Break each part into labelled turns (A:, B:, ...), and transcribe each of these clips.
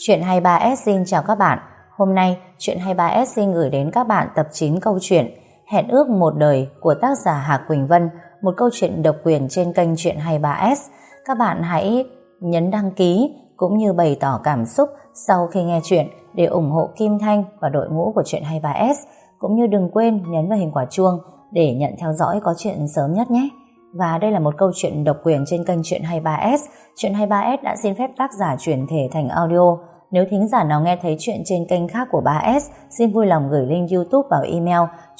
A: Chuyện 23S xin chào các bạn. Hôm nay, Chuyện 23S xin gửi đến các bạn tập 9 câu chuyện Hẹn ước một đời của tác giả Hà Quỳnh Vân, một câu chuyện độc quyền trên kênh Chuyện 23S. Các bạn hãy nhấn đăng ký cũng như bày tỏ cảm xúc sau khi nghe chuyện để ủng hộ Kim Thanh và đội ngũ của Chuyện 23S, cũng như đừng quên nhấn vào hình quả chuông để nhận theo dõi có chuyện sớm nhất nhé. Và đây là một câu chuyện độc quyền trên kênh Chuyện 23S. Chuyện 23S đã xin phép tác giả chuyển thể thành audio. Nếu thính giả nào nghe thấy chuyện trên kênh khác của 3S, xin vui lòng gửi link YouTube vào email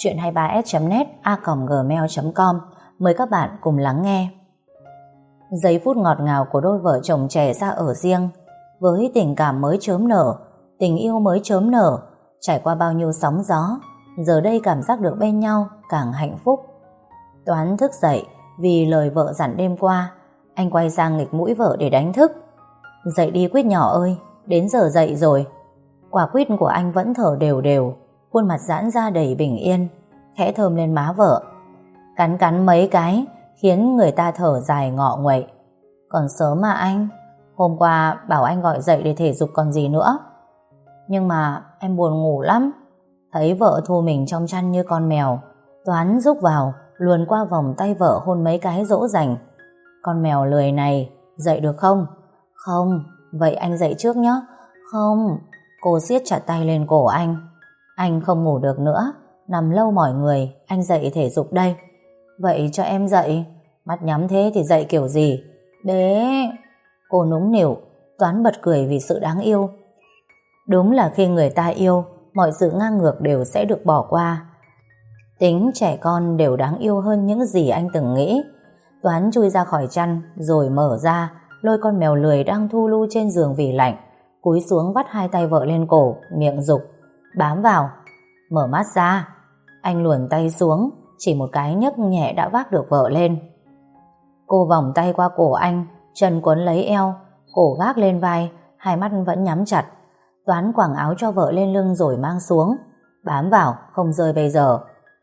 A: chuyện23s.net@gmail.com. Mời các bạn cùng lắng nghe. Giây phút ngọt ngào của đôi vợ chồng trẻ ra ở riêng, với tình cảm mới chớm nở, tình yêu mới chớm nở, trải qua bao nhiêu sóng gió, giờ đây cảm giác được bên nhau càng hạnh phúc. Toán thức dậy vì lời vợ dặn đêm qua. Anh quay sang nghịch mũi vợ để đánh thức. Dậy đi Quýt nhỏ ơi, đến giờ dậy rồi. Quả quýt của anh vẫn thở đều đều, khuôn mặt giãn ra đầy bình yên, khẽ thơm lên má vợ. Cắn cắn mấy cái khiến người ta thở dài ngọ nguậy. Còn sớm mà anh, hôm qua bảo anh gọi dậy để thể dục còn gì nữa. Nhưng mà em buồn ngủ lắm. Thấy vợ thu mình trong chăn như con mèo, Toán rúc vào, luồn qua vòng tay vợ hôn mấy cái dỗ dành. Con mèo lười này, dậy được không? Không, vậy anh dậy trước nhé. Không. Cô siết chặt tay lên cổ anh. Anh không ngủ được nữa, nằm lâu mỏi người, anh dậy thể dục đây. Vậy cho em dậy. Mắt nhắm thế thì dậy kiểu gì? Bé. Cô nũng nỉu. Toán bật cười vì sự đáng yêu. Đúng là khi người ta yêu, mọi sự ngang ngược đều sẽ được bỏ qua. Tính trẻ con đều đáng yêu hơn những gì anh từng nghĩ. Toán chui ra khỏi chăn rồi mở ra, lôi con mèo lười đang thu lu trên giường vì lạnh, cúi xuống vắt hai tay vợ lên cổ, miệng giục: bám vào. Mở mắt ra. Anh luồn tay xuống, chỉ một cái nhấc nhẹ đã vác được vợ lên. Cô vòng tay qua cổ anh, chân quấn lấy eo, cổ gác lên vai, hai mắt vẫn nhắm chặt. Toán quàng áo cho vợ lên lưng rồi mang xuống. Bám vào, không rơi bây giờ.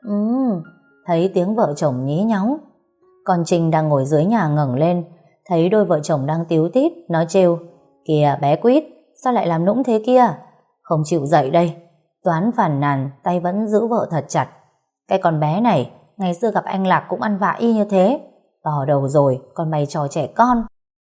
A: Thấy tiếng vợ chồng nhí nháo. Còn Trinh đang ngồi dưới nhà ngẩng lên, thấy đôi vợ chồng đang tíu tít, nó trêu: kìa bé Quýt, sao lại làm nũng thế kia? Không chịu dậy đây. Toán phàn nàn, tay vẫn giữ vợ thật chặt. Cái con bé này, ngày xưa gặp anh Lạc cũng ăn vạ y như thế. To đầu rồi, còn mày trò trẻ con.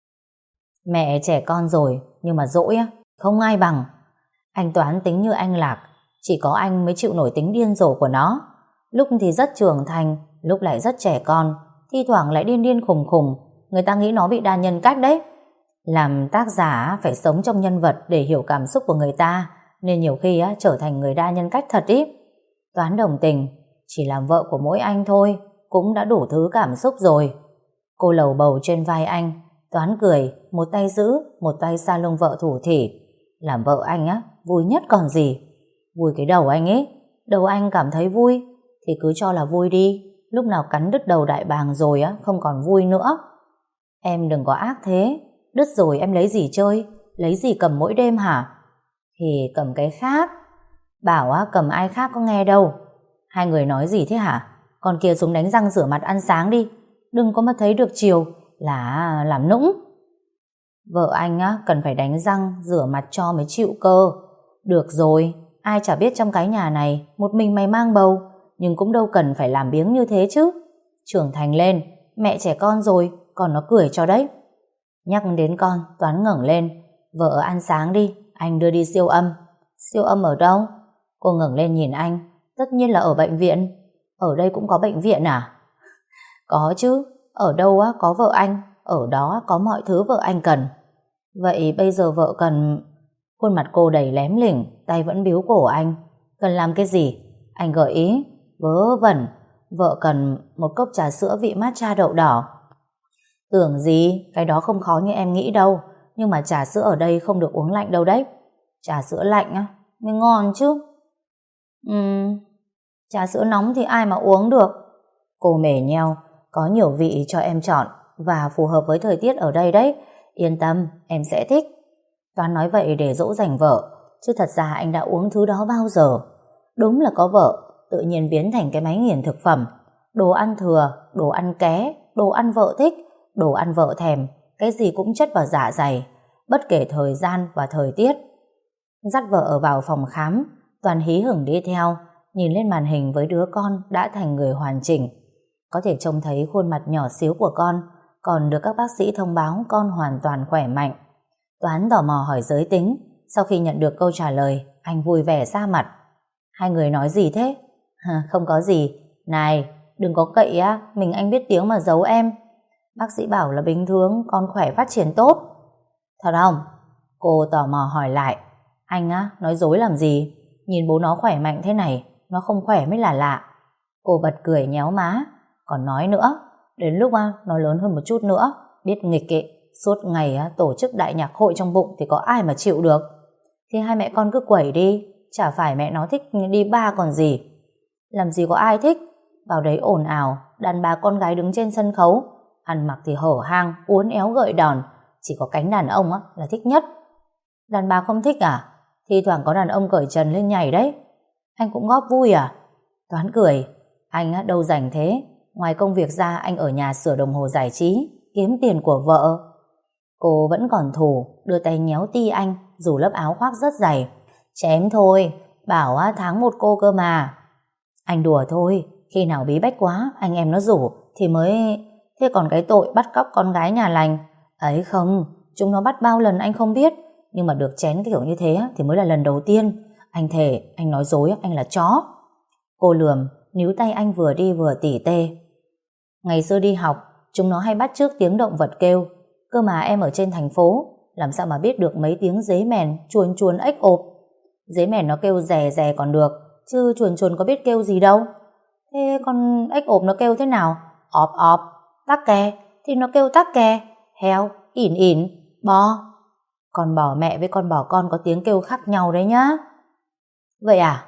A: Mẹ trẻ con rồi, nhưng mà dỗi á, không ai bằng. Anh Toán tính như anh Lạc, chỉ có anh mới chịu nổi tính điên rồ của nó. Lúc thì rất trưởng thành, lúc lại rất trẻ con, thi thoảng lại điên điên khùng khùng. Người ta nghĩ nó bị đa nhân cách đấy. Làm tác giả phải sống trong nhân vật để hiểu cảm xúc của người ta, nên nhiều khi trở thành người đa nhân cách thật ý. Toán đồng tình, chỉ làm vợ của mỗi anh thôi cũng đã đủ thứ cảm xúc rồi. Cô lầu bầu trên vai anh. Toán cười, một tay giữ, một tay sa lưng vợ thủ thỉ. Làm vợ anh vui nhất còn gì. Vui cái đầu anh ấy. Đầu anh cảm thấy vui thì cứ cho là vui đi. Lúc nào cắn đứt đầu đại bàng rồi không còn vui nữa. Em đừng có ác thế. Đứt rồi em lấy gì chơi? Lấy gì cầm mỗi đêm hả? Thì cầm cái khác. Bảo cầm ai khác có nghe đâu. Hai người nói gì thế hả? Con kia xuống đánh răng rửa mặt ăn sáng đi. Đừng có mà thấy được chiều là làm nũng. Vợ anh cần phải đánh răng rửa mặt cho mới chịu cơ. Được rồi, ai chả biết trong cái nhà này một mình mày mang bầu, nhưng cũng đâu cần phải làm biếng như thế chứ. Trưởng thành lên, mẹ trẻ con rồi, còn nó cười cho đấy. Nhắc đến con, Toán ngẩng lên. Vợ ăn sáng đi, anh đưa đi siêu âm. Siêu âm ở đâu? Cô ngẩng lên nhìn anh. Tất nhiên là ở bệnh viện. Ở đây cũng có bệnh viện à? Có chứ, ở đâu có vợ anh, ở đó có mọi thứ vợ anh cần. Vậy bây giờ vợ cần... Khuôn mặt cô đầy lém lỉnh, tay vẫn biếu cổ anh. Cần làm cái gì? Anh gợi ý. Vớ vẩn. Vợ cần một cốc trà sữa vị matcha đậu đỏ. Tưởng gì, cái đó không khó như em nghĩ đâu. Nhưng mà trà sữa ở đây không được uống lạnh đâu đấy. Trà sữa lạnh mới ngon chứ. Trà sữa nóng thì ai mà uống được. Cô mể nheo. Có nhiều vị cho em chọn và phù hợp với thời tiết ở đây đấy. Yên tâm, em sẽ thích. Toán nói vậy để dỗ dành vợ, chứ thật ra anh đã uống thứ đó bao giờ. Đúng là có vợ, tự nhiên biến thành cái máy nghiền thực phẩm. Đồ ăn thừa, đồ ăn ké, đồ ăn vợ thích, đồ ăn vợ thèm, cái gì cũng chất vào dạ dày, bất kể thời gian và thời tiết. Dắt vợ vào phòng khám, Toán hí hửng đi theo, nhìn lên màn hình với đứa con đã thành người hoàn chỉnh. Có thể trông thấy khuôn mặt nhỏ xíu của con, còn được các bác sĩ thông báo con hoàn toàn khỏe mạnh. Toán tò mò hỏi giới tính. Sau khi nhận được câu trả lời, anh vui vẻ ra mặt. Hai người nói gì thế? Không có gì. Này, đừng có cậy á, mình anh biết tiếng mà giấu em. Bác sĩ bảo là bình thường, con khỏe phát triển tốt. Thật không? Cô tò mò hỏi lại. Anh á, nói dối làm gì? Nhìn bố nó khỏe mạnh thế này, nó không khỏe mới là lạ. Cô bật cười nhéo má. Còn nói nữa, đến lúc nó lớn hơn một chút nữa, biết nghịch ấy, suốt ngày tổ chức đại nhạc hội trong bụng thì có ai mà chịu được. Thì hai mẹ con cứ quẩy đi, chả phải mẹ nó thích đi bar còn gì. Làm gì có ai thích, vào đấy ồn ào, đàn bà con gái đứng trên sân khấu, ăn mặc thì hở hang, uốn éo gợi đòn, chỉ có cánh đàn ông là thích nhất. Đàn bà không thích à? Thi thoảng có đàn ông cởi trần lên nhảy đấy. Anh cũng góp vui à? Toán cười. Anh đâu rảnh thế, ngoài công việc ra anh ở nhà sửa đồng hồ giải trí, kiếm tiền của vợ. Cô vẫn còn thủ, đưa tay nhéo ti anh, dù lớp áo khoác rất dày. Chém thôi, bảo tháng một cô cơ mà. Anh đùa thôi, khi nào bí bách quá, anh em nó rủ thì mới... Thế còn cái tội bắt cóc con gái nhà lành ấy không, chúng nó bắt bao lần anh không biết, nhưng mà được chén kiểu như thế thì mới là lần đầu tiên. Anh thề, anh nói dối, anh là chó. Cô lườm, níu tay anh vừa đi vừa tỉ tê. Ngày xưa đi học, chúng nó hay bắt chước tiếng động vật kêu. Cơ mà em ở trên thành phố, làm sao mà biết được mấy tiếng dế mèn, chuồn chuồn ếch ộp. Dế mèn nó kêu rè rè còn được, chứ chuồn chuồn có biết kêu gì đâu. Thế con ếch ộp nó kêu thế nào? Ọp ọp. Tắc kè thì nó kêu tắc kè. Heo, ỉn ỉn, bò. Con bò mẹ với con bò con có tiếng kêu khác nhau đấy nhá. Vậy à?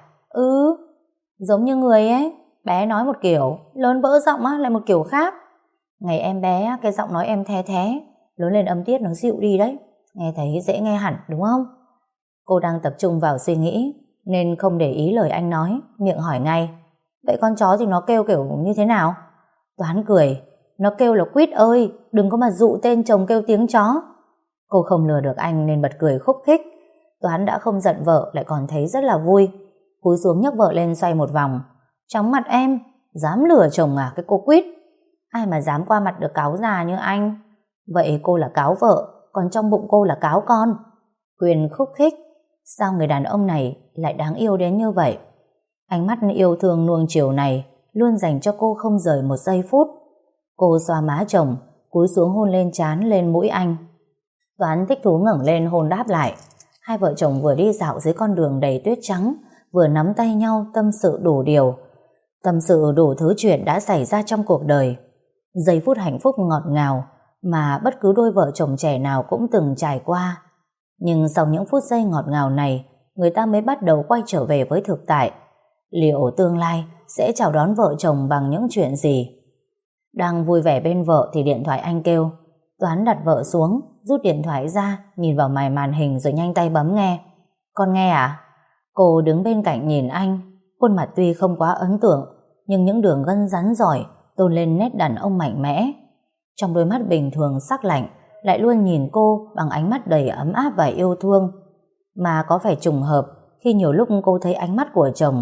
A: Giống như người ấy, bé nói một kiểu, lớn vỡ giọng lại một kiểu khác. Ngày em bé cái giọng nói em the thế, lớn lên âm tiết nó dịu đi đấy, nghe thấy dễ nghe hẳn đúng không? Cô đang tập trung vào suy nghĩ nên không để ý lời anh nói, miệng hỏi ngay. Vậy con chó thì nó kêu kiểu như thế nào? Toán cười. Nó kêu là quýt ơi, đừng có mà dụ tên chồng kêu tiếng chó. Cô không lừa được anh nên bật cười khúc khích. Toán đã không giận vợ lại còn thấy rất là vui. Cúi xuống nhấc vợ lên xoay một vòng. Chóng mặt em, dám lừa chồng à cái cô quýt? Ai mà dám qua mặt được cáo già như anh? Vậy cô là cáo vợ, còn trong bụng cô là cáo con. Quyền khúc khích. Sao người đàn ông này lại đáng yêu đến như vậy? Ánh mắt yêu thương nuông chiều này luôn dành cho cô không rời một giây phút. Cô xoa má chồng, cúi xuống hôn lên trán lên mũi anh. Toán thích thú ngẩng lên hôn đáp lại. Hai vợ chồng vừa đi dạo dưới con đường đầy tuyết trắng, vừa nắm tay nhau tâm sự đủ điều. Tâm sự đủ thứ chuyện đã xảy ra trong cuộc đời. Giây phút hạnh phúc ngọt ngào mà bất cứ đôi vợ chồng trẻ nào cũng từng trải qua. Nhưng sau những phút giây ngọt ngào này, người ta mới bắt đầu quay trở về với thực tại. Liệu tương lai sẽ chào đón vợ chồng bằng những chuyện gì? Đang vui vẻ bên vợ thì điện thoại anh kêu. Toán đặt vợ xuống, rút điện thoại ra, nhìn vào màn hình rồi nhanh tay bấm nghe. Con nghe à? Cô đứng bên cạnh nhìn anh, khuôn mặt tuy không quá ấn tượng, nhưng những đường gân rắn giỏi tôn lên nét đàn ông mạnh mẽ. Trong đôi mắt bình thường sắc lạnh, lại luôn nhìn cô bằng ánh mắt đầy ấm áp và yêu thương. Mà có phải trùng hợp khi nhiều lúc cô thấy ánh mắt của chồng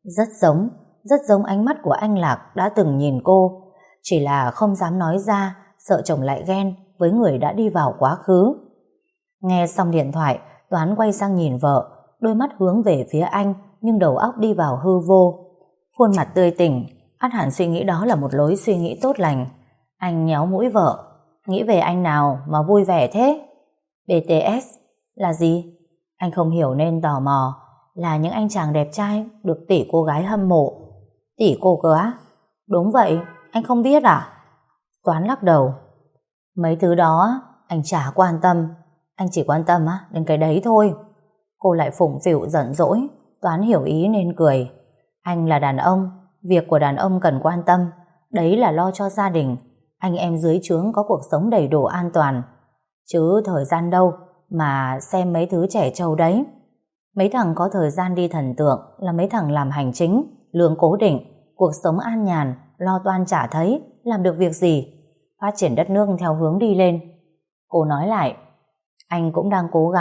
A: rất giống ánh mắt của anh Lạc đã từng nhìn cô, chỉ là không dám nói ra, sợ chồng lại ghen với người đã đi vào quá khứ. Nghe xong điện thoại, Toán quay sang nhìn vợ, đôi mắt hướng về phía anh nhưng đầu óc đi vào hư vô. Khuôn mặt tươi tỉnh, ắt hẳn suy nghĩ đó là một lối suy nghĩ tốt lành. Anh nhéo mũi vợ. Nghĩ về anh nào mà vui vẻ thế? BTS là gì? Anh không hiểu nên tò mò. Là những anh chàng đẹp trai được tỷ cô gái hâm mộ. Tỷ cô cơ á? Đúng vậy, anh không biết à? Toán lắc đầu. Mấy thứ đó anh chả quan tâm. Anh chỉ quan tâm đến cái đấy thôi. Cô lại phụng phịu giận dỗi. Toán hiểu ý nên cười. Anh là đàn ông, việc của đàn ông cần quan tâm, đấy là lo cho gia đình, anh em dưới trướng có cuộc sống đầy đủ an toàn. Chứ thời gian đâu mà xem mấy thứ trẻ trâu đấy. Mấy thằng có thời gian đi thần tượng là mấy thằng làm hành chính, lương cố định, cuộc sống an nhàn, lo toan chả thấy, làm được việc gì, phát triển đất nước theo hướng đi lên. Cô nói lại, anh cũng đang cố gắng,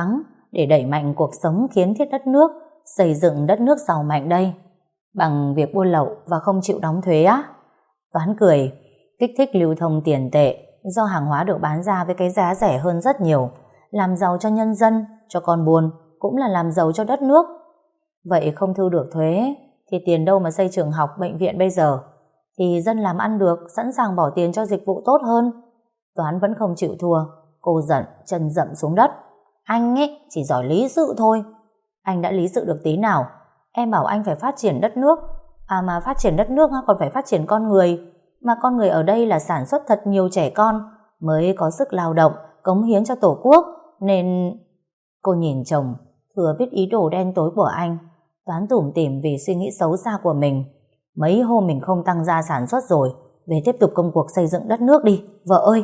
A: để đẩy mạnh cuộc sống kiến thiết đất nước, xây dựng đất nước giàu mạnh đây? Bằng việc buôn lậu và không chịu đóng thuế á? Toán cười, kích thích lưu thông tiền tệ do hàng hóa được bán ra với cái giá rẻ hơn rất nhiều, làm giàu cho nhân dân, cho con buôn, cũng là làm giàu cho đất nước. Vậy không thu được thuế thì tiền đâu mà xây trường học, bệnh viện bây giờ? Thì dân làm ăn được, sẵn sàng bỏ tiền cho dịch vụ tốt hơn. Toán vẫn không chịu thua. Cô giận, chân dậm xuống đất. Anh ấy chỉ giỏi lý sự thôi. Anh đã lý sự được tí nào? Em bảo anh phải phát triển đất nước. À mà phát triển đất nước còn phải phát triển con người. Mà con người ở đây là sản xuất thật nhiều trẻ con mới có sức lao động, cống hiến cho Tổ quốc. Nên... Cô nhìn chồng, thừa biết ý đồ đen tối của anh. Toán tủm tỉm vì suy nghĩ xấu xa của mình. Mấy hôm mình không tăng gia sản xuất rồi, về tiếp tục công cuộc xây dựng đất nước đi, vợ ơi.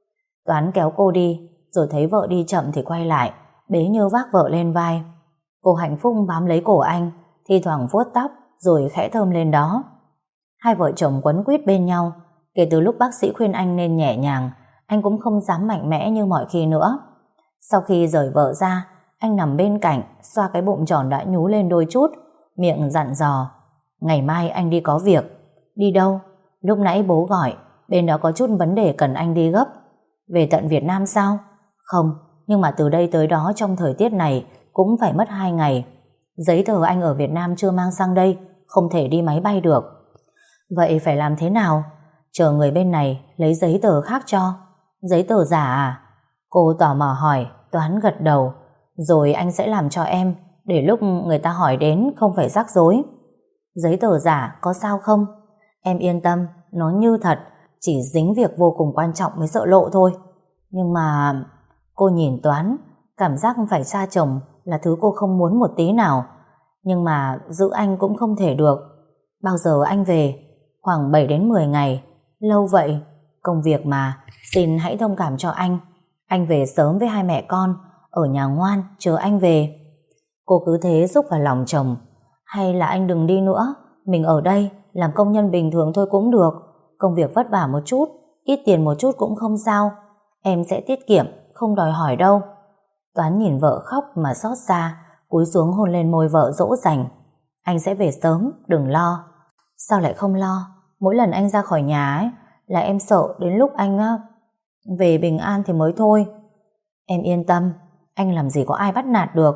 A: Toán kéo cô đi, rồi thấy vợ đi chậm thì quay lại, bế Như vác vợ lên vai. Cô hạnh phúc bám lấy cổ anh, thi thoảng vuốt tóc, rồi khẽ thơm lên đó. Hai vợ chồng quấn quýt bên nhau. Kể từ lúc bác sĩ khuyên anh nên nhẹ nhàng, anh cũng không dám mạnh mẽ như mọi khi nữa. Sau khi rời vợ ra, anh nằm bên cạnh, xoa cái bụng tròn đã nhú lên đôi chút, miệng dặn dò. Ngày mai anh đi có việc. Đi đâu? Lúc nãy bố gọi, bên đó có chút vấn đề cần anh đi gấp. Về tận Việt Nam sao? Không, nhưng mà từ đây tới đó trong thời tiết này cũng phải mất 2 ngày. Giấy tờ anh ở Việt Nam chưa mang sang đây, không thể đi máy bay được. Vậy phải làm thế nào? Chờ người bên này lấy giấy tờ khác cho. Giấy tờ giả à? Cô tò mò hỏi. Toán gật đầu. Rồi anh sẽ làm cho em, để lúc người ta hỏi đến không phải rắc rối. Giấy tờ giả có sao không? Em yên tâm, nó như thật, chỉ dính việc vô cùng quan trọng mới sợ lộ thôi. Nhưng mà... Cô nhìn Toán, cảm giác phải xa chồng là thứ cô không muốn một tí nào. Nhưng mà giữ anh cũng không thể được. Bao giờ anh về? Khoảng 7 đến 10 ngày. Lâu vậy? Công việc mà, xin hãy thông cảm cho anh. Anh về sớm với hai mẹ con, ở nhà ngoan, chờ anh về. Cô cứ thế xúc vào lòng chồng. Hay là anh đừng đi nữa, mình ở đây, làm công nhân bình thường thôi cũng được. Công việc vất vả một chút, ít tiền một chút cũng không sao. Em sẽ tiết kiệm, không đòi hỏi đâu. Toán nhìn vợ khóc mà xót xa, cúi xuống hôn lên môi vợ dỗ dành. Anh sẽ về sớm, đừng lo. Sao lại không lo? Mỗi lần anh ra khỏi nhà ấy, là em sợ đến lúc anh về bình an thì mới thôi. Em yên tâm, anh làm gì có ai bắt nạt được.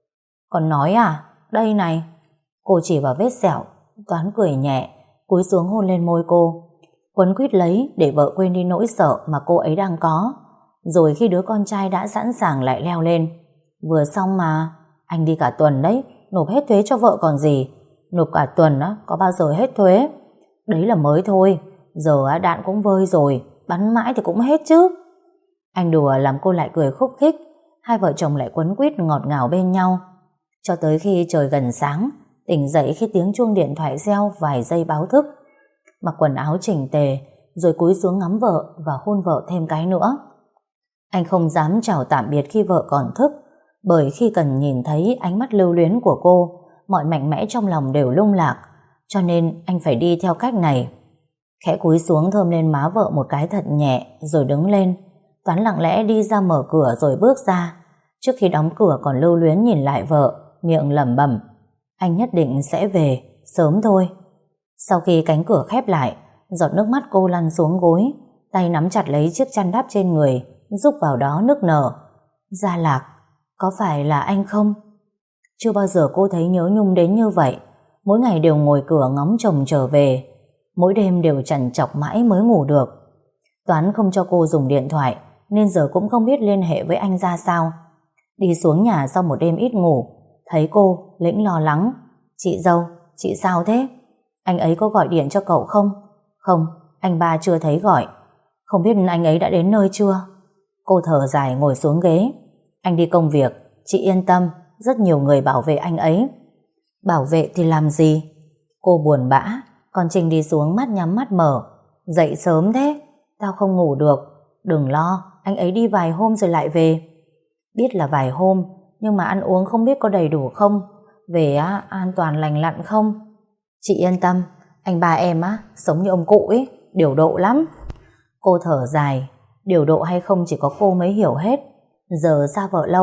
A: Còn nói à? Đây này. Cô chỉ vào vết sẹo. Toán cười nhẹ, cúi xuống hôn lên môi cô, quấn quýt lấy để vợ quên đi nỗi sợ mà cô ấy đang có. Rồi khi đứa con trai đã sẵn sàng lại leo lên. Vừa xong mà, anh đi cả tuần đấy, nộp hết thuế cho vợ còn gì. Nộp cả tuần á, có bao giờ hết thuế. Đấy là mới thôi, giờ đạn cũng vơi rồi, bắn mãi thì cũng hết chứ. Anh đùa làm cô lại cười khúc khích. Hai vợ chồng lại quấn quýt ngọt ngào bên nhau. Cho tới khi trời gần sáng, tỉnh dậy khi tiếng chuông điện thoại reo vài giây báo thức. Mặc quần áo chỉnh tề, rồi cúi xuống ngắm vợ và hôn vợ thêm cái nữa. Anh không dám chào tạm biệt khi vợ còn thức, bởi khi cần nhìn thấy ánh mắt lưu luyến của cô, mọi mạnh mẽ trong lòng đều lung lạc. Cho nên anh phải đi theo cách này. Khẽ cúi xuống thơm lên má vợ một cái thật nhẹ, rồi đứng lên. Toán lặng lẽ đi ra mở cửa rồi bước ra. Trước khi đóng cửa còn lưu luyến nhìn lại vợ, miệng lẩm bẩm: anh nhất định sẽ về, sớm thôi. Sau khi cánh cửa khép lại, giọt nước mắt cô lăn xuống gối, tay nắm chặt lấy chiếc chăn đắp trên người, rúc vào đó nức nở. Gia Lạc, có phải là anh không? Chưa bao giờ cô thấy nhớ nhung đến như vậy. Mỗi ngày đều ngồi cửa ngóng chồng trở về, mỗi đêm đều trằn trọc mãi mới ngủ được. Toán không cho cô dùng điện thoại, nên giờ cũng không biết liên hệ với anh ra sao. Đi xuống nhà sau một đêm ít ngủ, thấy cô, Lĩnh lo lắng: chị dâu, chị sao thế? Anh ấy có gọi điện cho cậu không? Không, anh ba chưa thấy gọi. Không biết anh ấy đã đến nơi chưa? Cô thở dài ngồi xuống ghế. Anh đi công việc, chị yên tâm, rất nhiều người bảo vệ anh ấy. Bảo vệ thì làm gì? Cô buồn bã. Còn Trinh đi xuống mắt nhắm mắt mở. Dậy sớm thế? Tao không ngủ được. Đừng lo, anh ấy đi vài hôm rồi lại về. Biết là vài hôm, nhưng mà ăn uống không biết có đầy đủ không? Về an toàn lành lặn không? Chị yên tâm, anh ba em sống như ông cụ ấy, điều độ lắm. Cô thở dài. Điều độ hay không chỉ có cô mới hiểu hết. Giờ xa vợ lâu,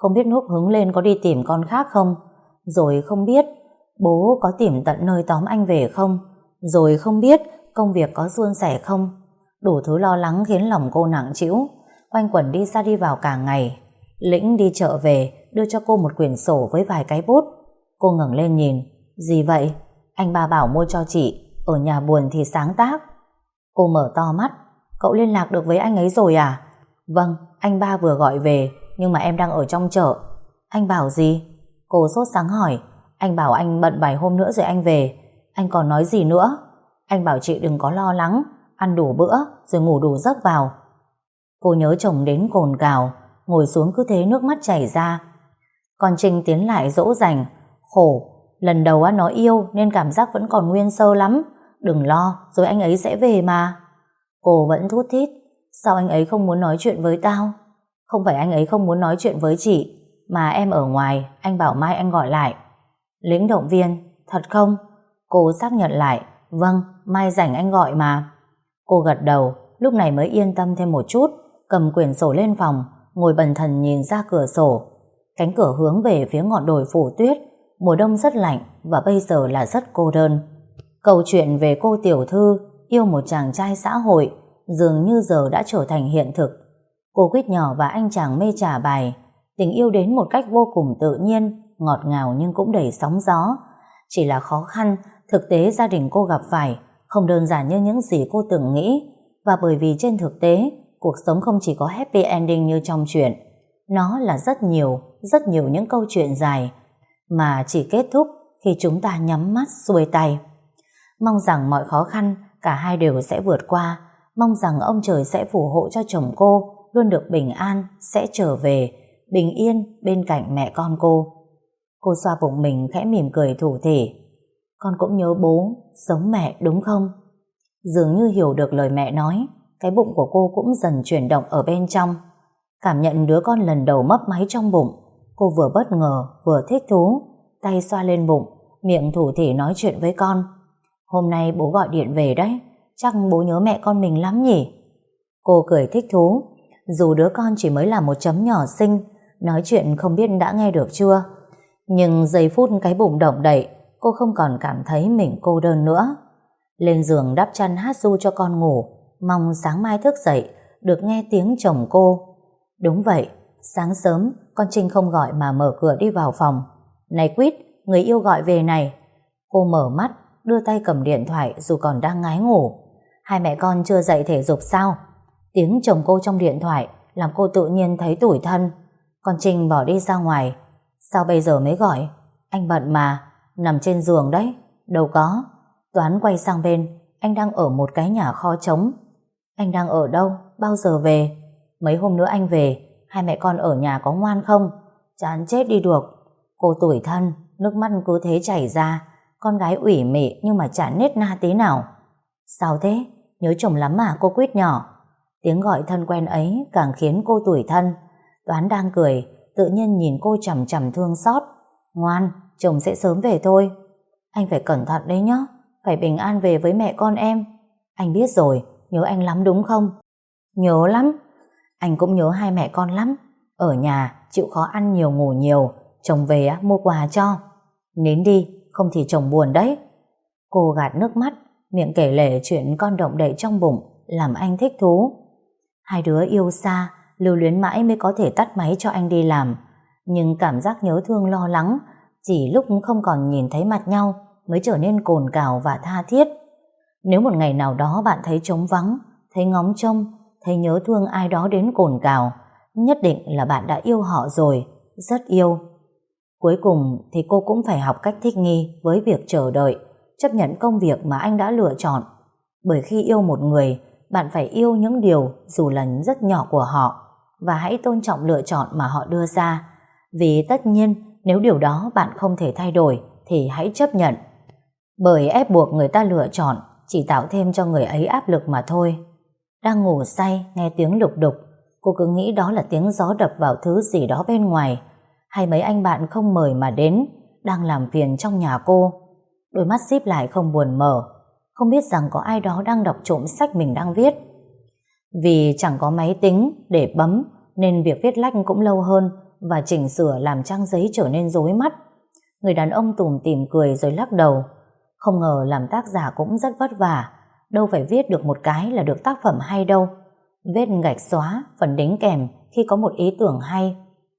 A: không biết lúc hứng lên có đi tìm con khác không, rồi không biết bố có tìm tận nơi tóm anh về không, rồi không biết công việc có suôn sẻ không. Đủ thứ lo lắng khiến lòng cô nặng trĩu, quanh quẩn đi ra đi vào cả ngày. Lĩnh đi chợ về đưa cho cô một quyển sổ với vài cái bút. Cô ngẩng lên nhìn. Gì vậy? Anh ba bảo mua cho chị, ở nhà buồn thì sáng tác. Cô mở to mắt. Cậu liên lạc được với anh ấy rồi à? Vâng, anh ba vừa gọi về, nhưng mà em đang ở trong chợ. Anh bảo gì? Cô sốt sắng hỏi. Anh bảo anh bận vài hôm nữa rồi anh về. Anh còn nói gì nữa? Anh bảo chị đừng có lo lắng, ăn đủ bữa rồi ngủ đủ giấc vào. Cô nhớ chồng đến cồn cào, ngồi xuống cứ thế nước mắt chảy ra. Con Trinh tiến lại dỗ dành. Khổ, lần đầu nó yêu nên cảm giác vẫn còn nguyên sơ lắm. Đừng lo, rồi anh ấy sẽ về mà. Cô vẫn thút thít. Sao anh ấy không muốn nói chuyện với tao? Không phải anh ấy không muốn nói chuyện với chị, mà em ở ngoài, anh bảo mai anh gọi lại. Lĩnh động viên. Thật không? Cô xác nhận lại. Vâng, mai rảnh anh gọi mà. Cô gật đầu, lúc này mới yên tâm thêm một chút, cầm quyển sổ lên phòng, ngồi bần thần nhìn ra cửa sổ. Cánh cửa hướng về phía ngọn đồi phủ tuyết. Mùa đông rất lạnh và bây giờ là rất cô đơn. Câu chuyện về cô tiểu thư yêu một chàng trai xã hội dường như giờ đã trở thành hiện thực. Cô quýt nhỏ và anh chàng mê trả bài. Tình yêu đến một cách vô cùng tự nhiên, ngọt ngào nhưng cũng đầy sóng gió. Chỉ là khó khăn, thực tế gia đình cô gặp phải không đơn giản như những gì cô từng nghĩ. Và bởi vì trên thực tế, cuộc sống không chỉ có happy ending như trong truyện. Nó là rất nhiều những câu chuyện dài mà chỉ kết thúc khi chúng ta nhắm mắt xuôi tay. Mong rằng mọi khó khăn cả hai đều sẽ vượt qua. Mong rằng ông trời sẽ phù hộ cho chồng cô luôn được bình an, sẽ trở về bình yên bên cạnh mẹ con cô. Cô xoa bụng mình khẽ mỉm cười thủ thỉ. Con cũng nhớ bố giống mẹ đúng không? Dường như hiểu được lời mẹ nói, cái bụng của cô cũng dần chuyển động ở bên trong. Cảm nhận đứa con lần đầu mấp máy trong bụng, cô vừa bất ngờ vừa thích thú, tay xoa lên bụng, miệng thủ thỉ nói chuyện với con. Hôm nay bố gọi điện về đấy, chắc bố nhớ mẹ con mình lắm nhỉ? Cô cười thích thú, dù đứa con chỉ mới là một chấm nhỏ xinh, nói chuyện không biết đã nghe được chưa. Nhưng giây phút cái bụng động đậy, cô không còn cảm thấy mình cô đơn nữa. Lên giường đắp chăn hát ru cho con ngủ, mong sáng mai thức dậy được nghe tiếng chồng cô. Đúng vậy, sáng sớm con Trinh không gọi mà mở cửa đi vào phòng. Này Quýt, người yêu gọi về này. Cô mở mắt, đưa tay cầm điện thoại dù còn đang ngái ngủ. Hai mẹ con chưa dậy thể dục sao? Tiếng chồng cô trong điện thoại làm cô tự nhiên thấy tủi thân. Con Trinh bỏ đi ra ngoài. Sao bây giờ mới gọi? Anh bận mà, nằm trên giường đấy. Đâu có. Toán quay sang bên, anh đang ở một cái nhà kho trống. Anh đang ở đâu? Bao giờ về? Mấy hôm nữa anh về, hai mẹ con ở nhà có ngoan không? Chán chết đi được. Cô tủi thân, nước mắt cứ thế chảy ra. Con gái ủy mị nhưng mà chả nết na tí nào. Sao thế? Nhớ chồng lắm mà cô Quýt nhỏ. Tiếng gọi thân quen ấy càng khiến cô tủi thân. Toán đang cười, tự nhiên nhìn cô chằm chằm thương xót. Ngoan, chồng sẽ sớm về thôi. Anh phải cẩn thận đấy nhá, phải bình an về với mẹ con em. Anh biết rồi, nhớ anh lắm đúng không? Nhớ lắm. Anh cũng nhớ hai mẹ con lắm. Ở nhà chịu khó ăn nhiều ngủ nhiều, chồng về mua quà cho. Nín đi, không thì chồng buồn đấy. Cô gạt nước mắt, miệng kể lể chuyện con động đậy trong bụng, làm anh thích thú. Hai đứa yêu xa, lưu luyến mãi mới có thể tắt máy cho anh đi làm. Nhưng cảm giác nhớ thương lo lắng chỉ lúc không còn nhìn thấy mặt nhau mới trở nên cồn cào và tha thiết. Nếu một ngày nào đó bạn thấy trống vắng, thấy ngóng trông, thấy nhớ thương ai đó đến cồn cào, nhất định là bạn đã yêu họ rồi, rất yêu. Cuối cùng thì cô cũng phải học cách thích nghi với việc chờ đợi, chấp nhận công việc mà anh đã lựa chọn. Bởi khi yêu một người, bạn phải yêu những điều dù là rất nhỏ của họ, và hãy tôn trọng lựa chọn mà họ đưa ra. Vì tất nhiên, nếu điều đó bạn không thể thay đổi, thì hãy chấp nhận. Bởi ép buộc người ta lựa chọn chỉ tạo thêm cho người ấy áp lực mà thôi. Đang ngủ say, nghe tiếng lục đục, cô cứ nghĩ đó là tiếng gió đập vào thứ gì đó bên ngoài, hay mấy anh bạn không mời mà đến, đang làm phiền trong nhà cô. Đôi mắt díp lại không buồn mở, không biết rằng có ai đó đang đọc trộm sách mình đang viết. Vì chẳng có máy tính để bấm, nên việc viết lách cũng lâu hơn và chỉnh sửa làm trang giấy trở nên rối mắt. Người đàn ông tủm tỉm cười rồi lắc đầu. Không ngờ làm tác giả cũng rất vất vả, đâu phải viết được một cái là được tác phẩm hay đâu. Vết gạch xóa, phần đính kèm khi có một ý tưởng hay.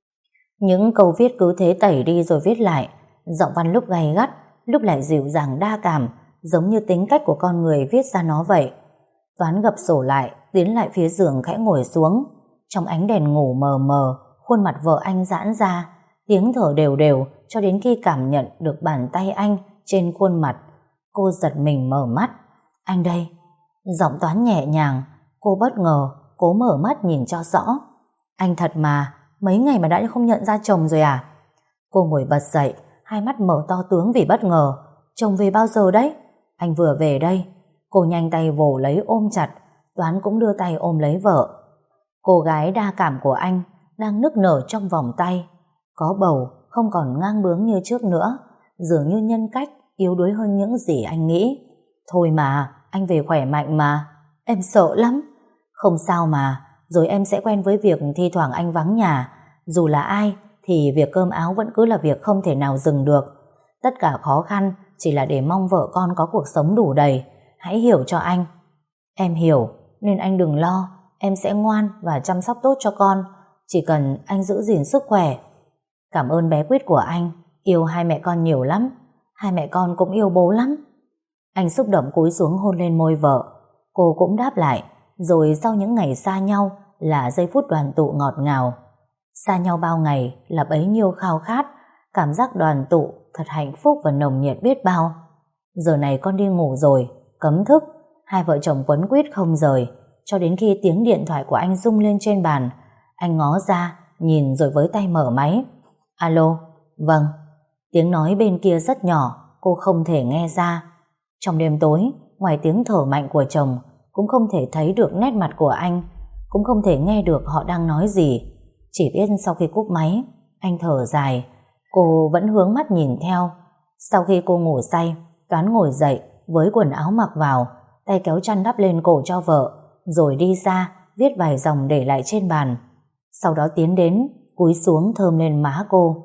A: Những câu viết cứ thế tẩy đi rồi viết lại, giọng văn lúc gay gắt, lúc lại dịu dàng đa cảm, giống như tính cách của con người viết ra nó vậy. Toán gập sổ lại, tiến lại phía giường khẽ ngồi xuống. Trong ánh đèn ngủ mờ mờ, khuôn mặt vợ anh giãn ra, tiếng thở đều đều cho đến khi cảm nhận được bàn tay anh trên khuôn mặt. Cô giật mình mở mắt. Anh đây. Giọng Toán nhẹ nhàng. Cô bất ngờ, cố mở mắt nhìn cho rõ. Anh thật mà, mấy ngày mà đã không nhận ra chồng rồi à? Cô ngồi bật dậy, hai mắt mở to tướng vì bất ngờ. Chồng về bao giờ đấy? Anh vừa về đây. Cô nhanh tay vồ lấy ôm chặt. Toán cũng đưa tay ôm lấy vợ. Cô gái đa cảm của anh đang nức nở trong vòng tay. Có bầu, không còn ngang bướng như trước nữa. Dường như nhân cách yếu đuối hơn những gì anh nghĩ. Thôi mà, anh về khỏe mạnh mà. Em sợ lắm. Không sao mà, rồi em sẽ quen với việc thi thoảng anh vắng nhà. Dù là ai thì việc cơm áo vẫn cứ là việc không thể nào dừng được. Tất cả khó khăn chỉ là để mong vợ con có cuộc sống đủ đầy. Hãy hiểu cho anh. Em hiểu, nên anh đừng lo. Em sẽ ngoan và chăm sóc tốt cho con. Chỉ cần anh giữ gìn sức khỏe. Cảm ơn bé Quyết của anh. Yêu hai mẹ con nhiều lắm. Hai mẹ con cũng yêu bố lắm. Anh xúc động cúi xuống hôn lên môi vợ. Cô cũng đáp lại. Rồi sau những ngày xa nhau là giây phút đoàn tụ ngọt ngào. Xa nhau bao ngày là bấy nhiêu khao khát. Cảm giác đoàn tụ thật hạnh phúc và nồng nhiệt biết bao. Giờ này con đi ngủ rồi, cấm thức. Hai vợ chồng quấn quýt không rời, cho đến khi tiếng điện thoại của anh rung lên trên bàn. Anh ngó ra, nhìn rồi với tay mở máy. Alo, vâng. Tiếng nói bên kia rất nhỏ, cô không thể nghe ra. Trong đêm tối, ngoài tiếng thở mạnh của chồng, cũng không thể thấy được nét mặt của anh, cũng không thể nghe được họ đang nói gì. Chỉ biết sau khi cúp máy, anh thở dài. Cô vẫn hướng mắt nhìn theo. Sau khi cô ngủ say, Toán ngồi dậy với quần áo mặc vào, tay kéo chăn đắp lên cổ cho vợ, rồi đi ra viết vài dòng để lại trên bàn. Sau đó tiến đến, cúi xuống thơm lên má cô.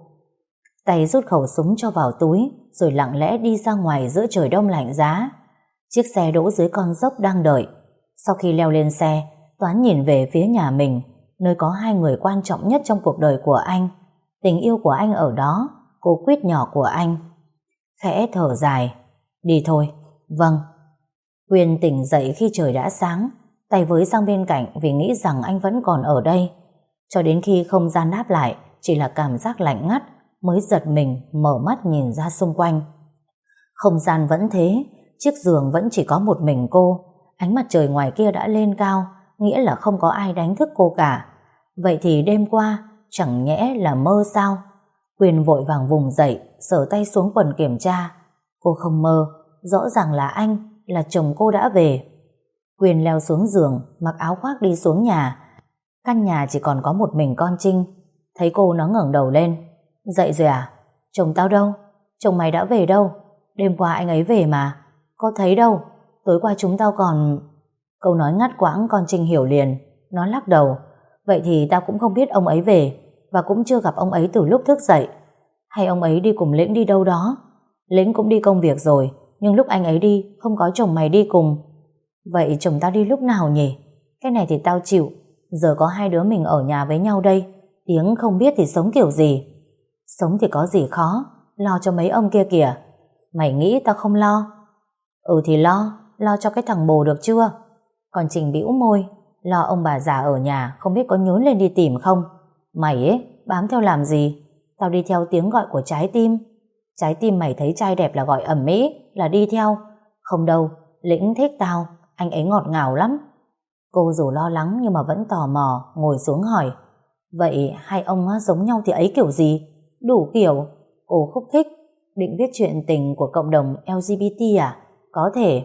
A: Tay rút khẩu súng cho vào túi, rồi lặng lẽ đi ra ngoài giữa trời đông lạnh giá. Chiếc xe đỗ dưới con dốc đang đợi. Sau khi leo lên xe, Toán nhìn về phía nhà mình, nơi có hai người quan trọng nhất trong cuộc đời của anh. Tình yêu của anh ở đó, cô Quyết nhỏ của anh. Khẽ thở dài. Đi thôi. Vâng. Quyên tỉnh dậy khi trời đã sáng, tay với sang bên cạnh vì nghĩ rằng anh vẫn còn ở đây. Cho đến khi không gian đáp lại chỉ là cảm giác lạnh ngắt, mới giật mình mở mắt nhìn ra xung quanh. Không gian vẫn thế, chiếc giường vẫn chỉ có một mình cô. Ánh mặt trời ngoài kia đã lên cao, nghĩa là không có ai đánh thức cô cả. Vậy thì đêm qua chẳng nhẽ là mơ sao? Quyên vội vàng vùng dậy, sờ tay xuống quần kiểm tra. Cô không mơ, rõ ràng là anh, là chồng cô đã về. Quyên leo xuống giường, mặc áo khoác đi xuống nhà. Căn nhà chỉ còn có một mình con Trinh. Thấy cô nó ngẩng đầu lên. Dậy rồi à? Chồng tao đâu? Chồng mày đã về đâu? Đêm qua anh ấy về mà. Có thấy đâu? Tối qua chúng tao còn... Câu nói ngắt quãng con Trinh hiểu liền. Nó lắc đầu. Vậy thì tao cũng không biết ông ấy về, và cũng chưa gặp ông ấy từ lúc thức dậy. Hay ông ấy đi cùng Lĩnh đi đâu đó? Lĩnh cũng đi công việc rồi, nhưng lúc anh ấy đi không có chồng mày đi cùng. Vậy chồng tao đi lúc nào nhỉ? Cái này thì tao chịu. Giờ có hai đứa mình ở nhà với nhau đây, tiếng không biết thì sống kiểu gì? Sống thì có gì khó, lo cho mấy ông kia kìa. Mày nghĩ tao không lo? Ừ thì lo cho cái thằng bồ được chưa? Còn Trình bĩu môi, lo ông bà già ở nhà không biết có nhốn lên đi tìm không. Mày ấy, bám theo làm gì? Tao đi theo tiếng gọi của trái tim. Trái tim mày thấy trai đẹp là gọi ầm ĩ, là đi theo. Không đâu, Lĩnh thích tao, anh ấy ngọt ngào lắm. Cô dù lo lắng nhưng mà vẫn tò mò, ngồi xuống hỏi. Vậy hai ông giống nhau thì ấy kiểu gì? Đủ kiểu. Cô khúc khích. Định viết chuyện tình của cộng đồng LGBT à? Có thể.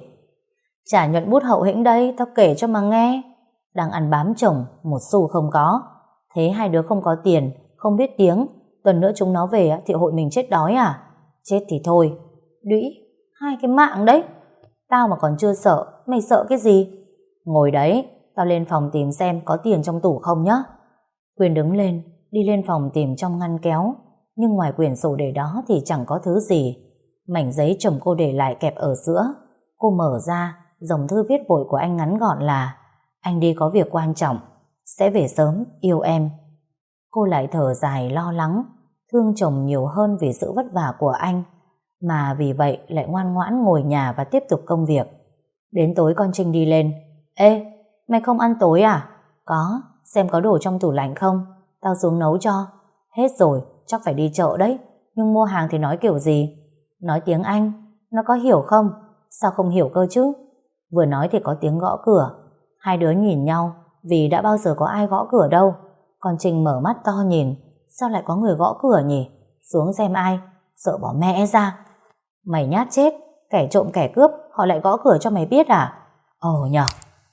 A: Trả nhuận bút hậu hĩnh đây, tao kể cho mà nghe. Đang ăn bám chồng, một xu không có. Thế hai đứa không có tiền, không biết tiếng, tuần nữa chúng nó về thì hội mình chết đói à? Chết thì thôi. Đũy, hai cái mạng đấy. Tao mà còn chưa sợ, mày sợ cái gì? Ngồi đấy, tao lên phòng tìm xem có tiền trong tủ không nhá. Quyên đứng lên, đi lên phòng tìm trong ngăn kéo, nhưng ngoài quyển sổ để đó thì chẳng có thứ gì. Mảnh giấy chồng cô để lại kẹp ở giữa. Cô mở ra, dòng thư viết vội của anh ngắn gọn là: anh đi có việc quan trọng, sẽ về sớm, yêu em. Cô lại thở dài lo lắng, thương chồng nhiều hơn vì sự vất vả của anh, mà vì vậy lại ngoan ngoãn ngồi nhà và tiếp tục công việc. Đến tối con Trinh đi lên: ê, mày không ăn tối à? Có, xem có đồ trong tủ lạnh không? Tao xuống nấu cho. Hết rồi, chắc phải đi chợ đấy. Nhưng mua hàng thì nói kiểu gì? Nói tiếng Anh, nó có hiểu không? Sao không hiểu cơ chứ? Vừa nói thì có tiếng gõ cửa. Hai đứa nhìn nhau, vì đã bao giờ có ai gõ cửa đâu. Con Trinh mở mắt to nhìn, sao lại có người gõ cửa nhỉ? Xuống xem ai, sợ bỏ mẹ ra. Mày nhát chết, kẻ trộm kẻ cướp, họ lại gõ cửa cho mày biết à? Ồ nhờ.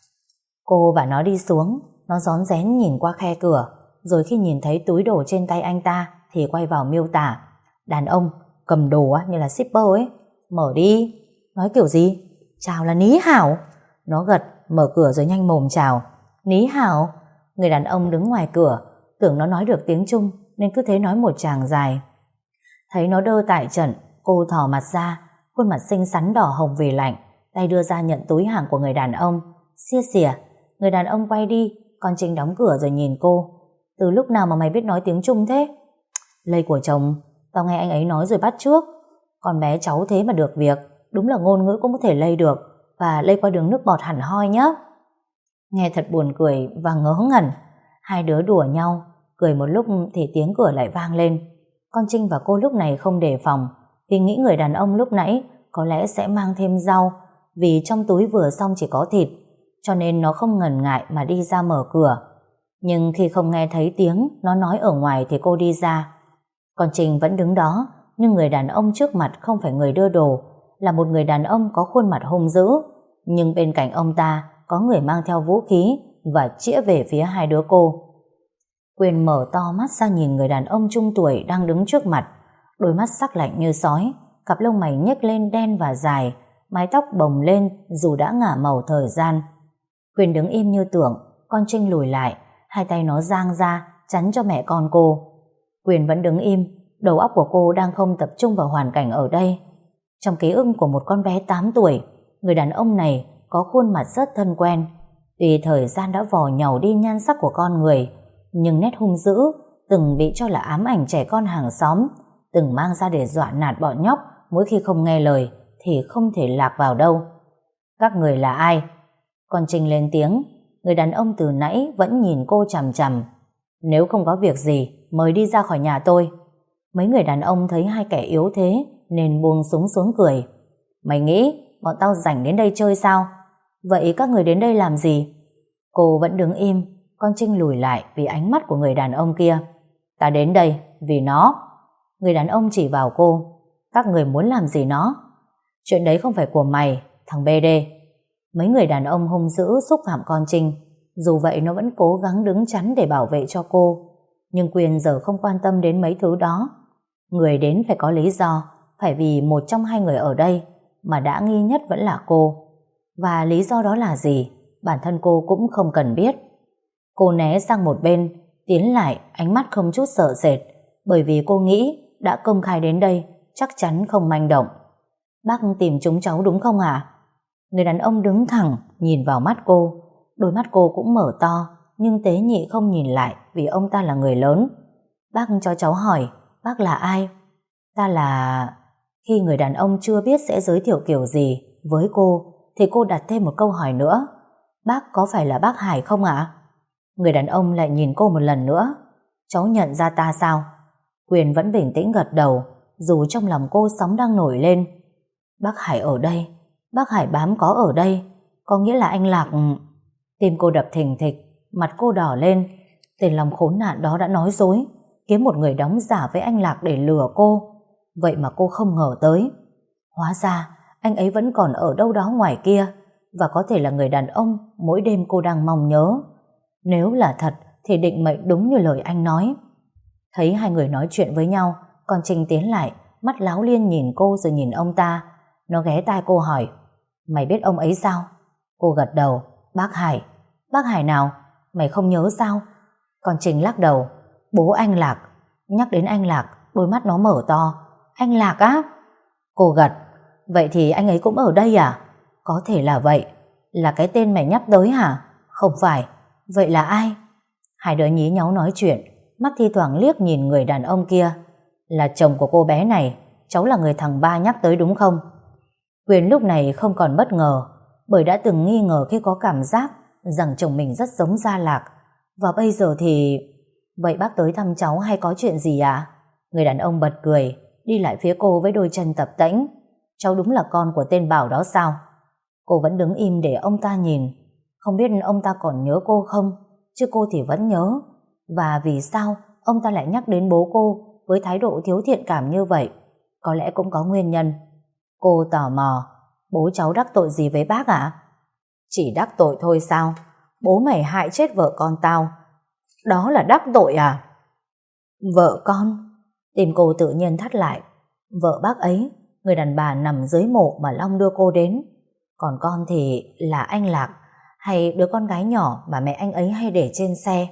A: Cô và nó đi xuống, nó rón rén nhìn qua khe cửa, rồi khi nhìn thấy túi đồ trên tay anh ta thì quay vào miêu tả: đàn ông cầm đồ như là shipper ấy. Mở đi. Nói kiểu gì? Chào là ní hảo. Nó gật, mở cửa rồi nhanh mồm chào: ní hảo. Người đàn ông đứng ngoài cửa tưởng nó nói được tiếng Trung nên cứ thế nói một tràng dài. Thấy nó đơ tại trận, cô thò mặt ra, khuôn mặt xinh xắn đỏ hồng vì lạnh, tay đưa ra nhận túi hàng của người đàn ông. Xia xìa. Người đàn ông quay đi. Con Trinh đóng cửa rồi nhìn cô: từ lúc nào mà mày biết nói tiếng Trung thế? Lây của chồng, tao nghe anh ấy nói rồi bắt chước. Con bé cháu thế mà được việc, đúng là ngôn ngữ cũng có thể lây được, và lây qua đường nước bọt hẳn hoi nhá. Nghe thật buồn cười và ngớ ngẩn. Hai đứa đùa nhau, cười một lúc thì tiếng cửa lại vang lên. Con Trinh và cô lúc này không đề phòng, vì nghĩ người đàn ông lúc nãy có lẽ sẽ mang thêm rau, vì trong túi vừa xong chỉ có thịt, cho nên nó không ngần ngại mà đi ra mở cửa. Nhưng khi không nghe thấy tiếng nó nói ở ngoài thì cô đi ra. Con Trinh vẫn đứng đó, nhưng người đàn ông trước mặt không phải người đưa đồ, là một người đàn ông có khuôn mặt hung dữ, nhưng bên cạnh ông ta có người mang theo vũ khí và chĩa về phía hai đứa cô. Quyền mở to mắt ra nhìn người đàn ông trung tuổi đang đứng trước mặt, đôi mắt sắc lạnh như sói, cặp lông mày nhếch lên đen và dài, mái tóc bồng lên dù đã ngả màu thời gian. Quyền đứng im như tưởng. Con Trinh lùi lại, hai tay nó dang ra chắn cho mẹ con cô. Quyền vẫn đứng im, đầu óc của cô đang không tập trung vào hoàn cảnh ở đây. Trong ký ức của một con bé 8 tuổi, người đàn ông này có khuôn mặt rất thân quen. Tuy thời gian đã vò nhàu đi nhan sắc của con người, nhưng nét hung dữ từng bị cho là ám ảnh trẻ con hàng xóm, từng mang ra để dọa nạt bọn nhóc mỗi khi không nghe lời thì không thể lạc vào đâu. Các người là ai? Con Trinh lên tiếng. Người đàn ông từ nãy vẫn nhìn cô chằm chằm. Nếu không có việc gì, mời đi ra khỏi nhà tôi. Mấy người đàn ông thấy hai kẻ yếu thế nên buông súng xuống cười. Mày nghĩ bọn tao rảnh đến đây chơi sao? Vậy các người đến đây làm gì? Cô vẫn đứng im. Con Trinh lùi lại vì ánh mắt của người đàn ông kia. Ta đến đây vì nó. Người đàn ông chỉ vào cô. Các người muốn làm gì nó? Chuyện đấy không phải của mày, thằng BD. Mấy người đàn ông hung dữ xúc phạm con Trinh. Dù vậy nó vẫn cố gắng đứng chắn để bảo vệ cho cô. Nhưng Quyền giờ không quan tâm đến mấy thứ đó. Người đến phải có lý do, phải vì một trong hai người ở đây, mà đã nghi nhất vẫn là cô. Và lý do đó là gì, bản thân cô cũng không cần biết. Cô né sang một bên, tiến lại ánh mắt không chút sợ sệt, bởi vì cô nghĩ đã công khai đến đây chắc chắn không manh động. Bác tìm chúng cháu đúng không ạ? Người đàn ông đứng thẳng nhìn vào mắt cô. Đôi mắt cô cũng mở to, nhưng tế nhị không nhìn lại vì ông ta là người lớn. Bác cho cháu hỏi, bác là ai? Ta là... Khi người đàn ông chưa biết sẽ giới thiệu kiểu gì với cô thì cô đặt thêm một câu hỏi nữa. Bác có phải là bác Hải không ạ? Người đàn ông lại nhìn cô một lần nữa. Cháu nhận ra ta sao? Quyền vẫn bình tĩnh gật đầu, dù trong lòng cô sóng đang nổi lên. Bác Hải ở đây, bác Hải bám có ở đây, có nghĩa là anh Lạc... Tim cô đập thình thịch, mặt cô đỏ lên. Tên lòng khốn nạn đó đã nói dối, kiếm một người đóng giả với anh Lạc để lừa cô. Vậy mà cô không ngờ tới. Hóa ra anh ấy vẫn còn ở đâu đó ngoài kia, và có thể là người đàn ông mỗi đêm cô đang mong nhớ. Nếu là thật thì định mệnh đúng như lời anh nói. Thấy hai người nói chuyện với nhau, con Trinh tiến lại, mắt láo liên nhìn cô rồi nhìn ông ta. Nó ghé tai cô hỏi, mày biết ông ấy sao? Cô gật đầu. Bác Hải. Bác Hải nào? Mày không nhớ sao? Con Trinh lắc đầu. Bố anh Lạc. Nhắc đến anh Lạc, đôi mắt nó mở to. Anh Lạc á? Cô gật. Vậy thì anh ấy cũng ở đây à? Có thể là vậy. Là cái tên mày nhắc tới hả? Không phải. Vậy là ai? Hai đứa nhí nháo nói chuyện, mắt thi thoảng liếc nhìn người đàn ông kia. Là chồng của cô bé này. Cháu là người thằng Ba nhắc tới đúng không? Quyền lúc này không còn bất ngờ, bởi đã từng nghi ngờ khi có cảm giác rằng chồng mình rất giống Gia Lạc. Và bây giờ thì... Vậy bác tới thăm cháu hay có chuyện gì à? Người đàn ông bật cười, đi lại phía cô với đôi chân tập tễnh. Cháu đúng là con của tên Bảo đó sao? Cô vẫn đứng im để ông ta nhìn. Không biết ông ta còn nhớ cô không? Chứ cô thì vẫn nhớ. Và vì sao ông ta lại nhắc đến bố cô với thái độ thiếu thiện cảm như vậy? Có lẽ cũng có nguyên nhân. Cô tò mò. Bố cháu đắc tội gì với bác ạ? Chỉ đắc tội thôi sao? Bố mày hại chết vợ con tao, đó là đắc tội à? Vợ con? Tim cô tự nhiên thắt lại. Vợ bác ấy, người đàn bà nằm dưới mộ mà Long đưa cô đến. Còn con thì là anh Lạc, hay đứa con gái nhỏ mà mẹ anh ấy hay để trên xe.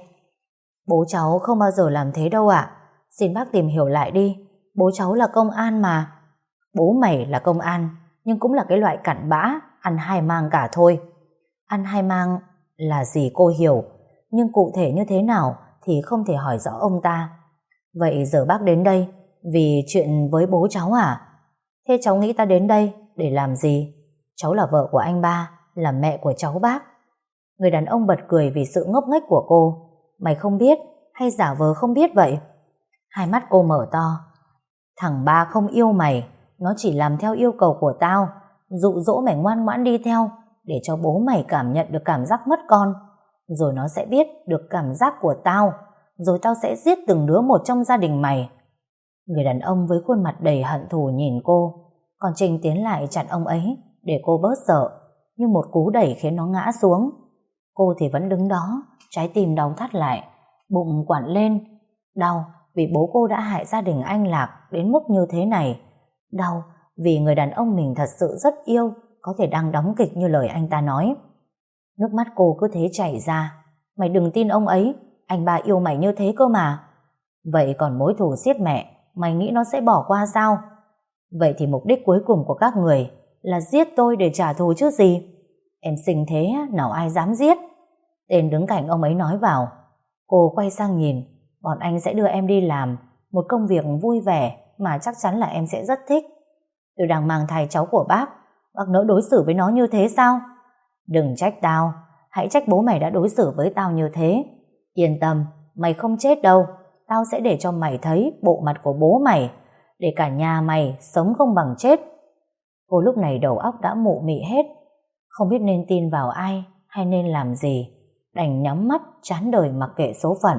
A: Bố cháu không bao giờ làm thế đâu ạ. Xin bác tìm hiểu lại đi. Bố cháu là công an mà. Bố mày là công an, nhưng cũng là cái loại cặn bã, ăn hai mang cả thôi. Ăn hai mang là gì cô hiểu, nhưng cụ thể như thế nào thì không thể hỏi rõ ông ta. Vậy giờ bác đến đây vì chuyện với bố cháu à? Thế cháu nghĩ ta đến đây để làm gì? Cháu là vợ của anh Ba, là mẹ của cháu bác. Người đàn ông bật cười vì sự ngốc nghếch của cô. Mày không biết hay giả vờ không biết vậy? Hai mắt cô mở to. Thằng Ba không yêu mày, nó chỉ làm theo yêu cầu của tao, dụ dỗ mày ngoan ngoãn đi theo để cho bố mày cảm nhận được cảm giác mất con. Rồi nó sẽ biết được cảm giác của tao, rồi tao sẽ giết từng đứa một trong gia đình mày. Người đàn ông với khuôn mặt đầy hận thù nhìn cô, còn Trinh tiến lại chặn ông ấy để cô bớt sợ, nhưng một cú đẩy khiến nó ngã xuống. Cô thì vẫn đứng đó, trái tim đau thắt lại, bụng quặn lên. Đau vì bố cô đã hại gia đình anh Lạc đến mức như thế này. Đau vì người đàn ông mình thật sự rất yêu có thể đang đóng kịch như lời anh ta nói. Nước mắt cô cứ thế chảy ra. Mày đừng tin ông ấy, anh Ba yêu mày như thế cơ mà. Vậy còn mối thù giết mẹ, mày nghĩ nó sẽ bỏ qua sao? Vậy thì mục đích cuối cùng của các người là giết tôi để trả thù chứ gì? Em xinh thế nào ai dám giết? Tên đứng cạnh ông ấy nói vào. Cô quay sang nhìn. Bọn anh sẽ đưa em đi làm một công việc vui vẻ mà chắc chắn là em sẽ rất thích. Tôi đang mang thai cháu của bác nỡ đối xử với nó như thế sao? Đừng trách tao, hãy trách bố mày đã đối xử với tao như thế. Yên tâm, mày không chết đâu. Tao sẽ để cho mày thấy bộ mặt của bố mày, để cả nhà mày sống không bằng chết. Cô lúc này đầu óc đã mụ mị hết, không biết nên tin vào ai hay nên làm gì, đành nhắm mắt chán đời mặc kệ số phận.